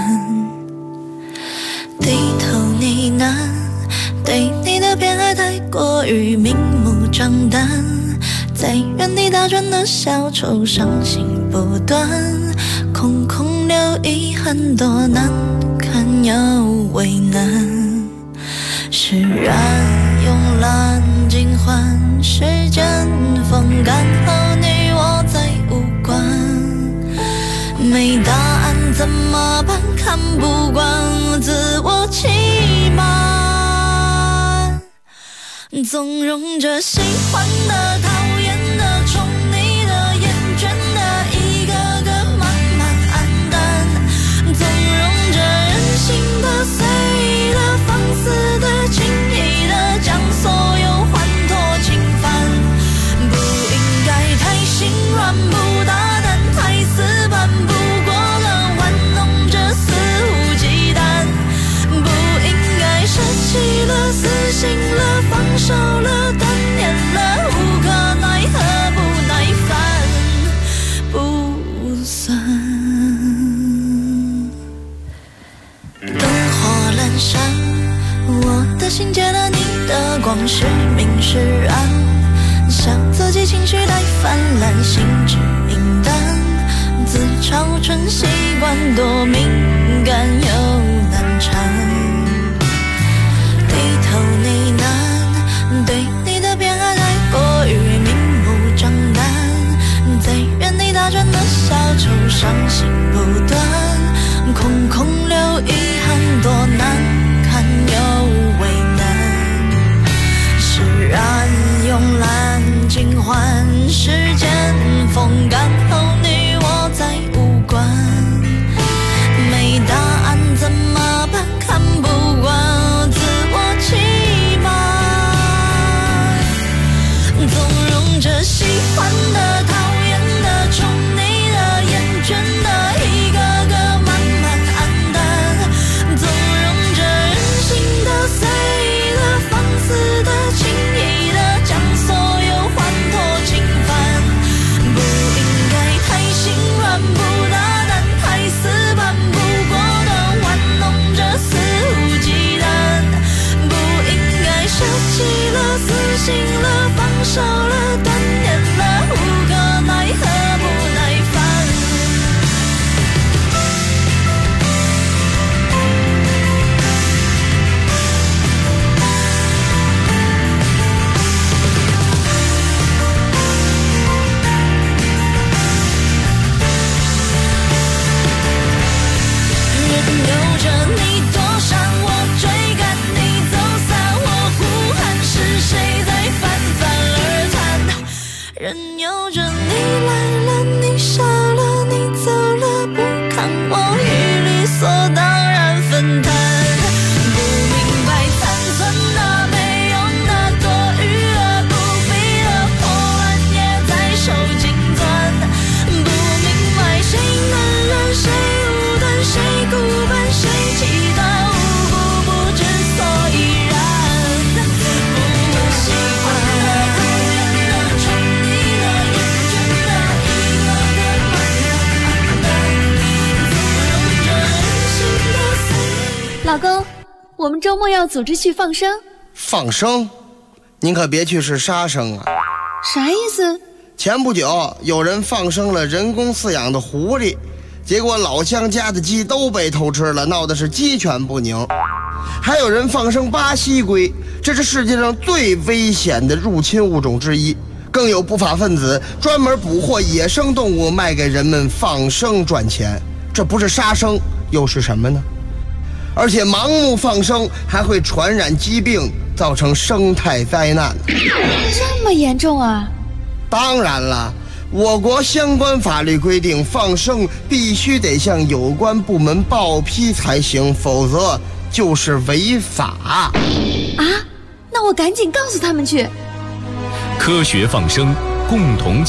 低头呢喃，对你的偏爱太过于明目张胆，在原地打转的小丑伤心不断，空空留遗憾多难堪又为难，释然慵懒尽欢，时间风干后你我再无关，没答案怎么办？看不惯自我欺瞒，纵容着喜欢的、讨厌的、宠你的、厌倦的，一个个慢慢黯淡，纵容着任性的、随意的、放肆的、轻易的，将所有欢脱侵犯，不应该太心软，不大胆，太死板，不过了玩弄着肆无忌惮，不应该舍弃了、死心了、放手了、断念了，无可奈心知明淡，自嘲成习惯，多敏感又难缠。低头呢喃，对你的偏爱太过于明目张胆，在原地打转的小丑，伤心不断，空空留遗憾，多难看又为难。释然慵懒尽欢，时间风干后你我再无关。没答案怎么办？看不惯自我欺瞒，纵容着喜欢的、讨厌的、宠你的、厌倦的，一个个慢慢黯淡，纵容着任性的、随意的、放肆的、轻易的，将所有欢脱侵犯。不应该太心软，不大胆，太死板，不果断，玩弄着肆无忌惮。不应该舍弃了、死心了、放手了、断念了，无可奈何，不耐烦。任由着你躲闪，我追赶你走散，我呼喊，是谁在泛泛而谈？任由着你来了，你傻了，你走了，不看我与理所当然分摊。不明白残存的、没用的、多余的、不必的破烂也在手紧攥。不明白谁能忍，谁无端，谁孤本，谁极端，无故不知所以然。我喜欢的、讨厌的、宠你的、厌倦的，一个个慢慢暗淡，纵容着任性的随意。 老公，我们周末要组织去放生。 放生？您可别去是杀生啊！ 啥意思？ 前不久有人放生了人工饲养的狐狸，结果老乡家的鸡都被偷吃了，闹得是鸡犬不宁。还有人放生巴西龟，这是世界上最危险的入侵物种之一。更有不法分子专门捕获野生动物卖给人们放生赚钱，这不是杀生又是什么呢？而且盲目放生还会传染疾病，造成生态灾难。 这么严重啊？ 当然了，我国相关法律规定，放生必须得向有关部门报批才行，否则就是违法。 啊？那我赶紧告诉他们去。 科学放生，共同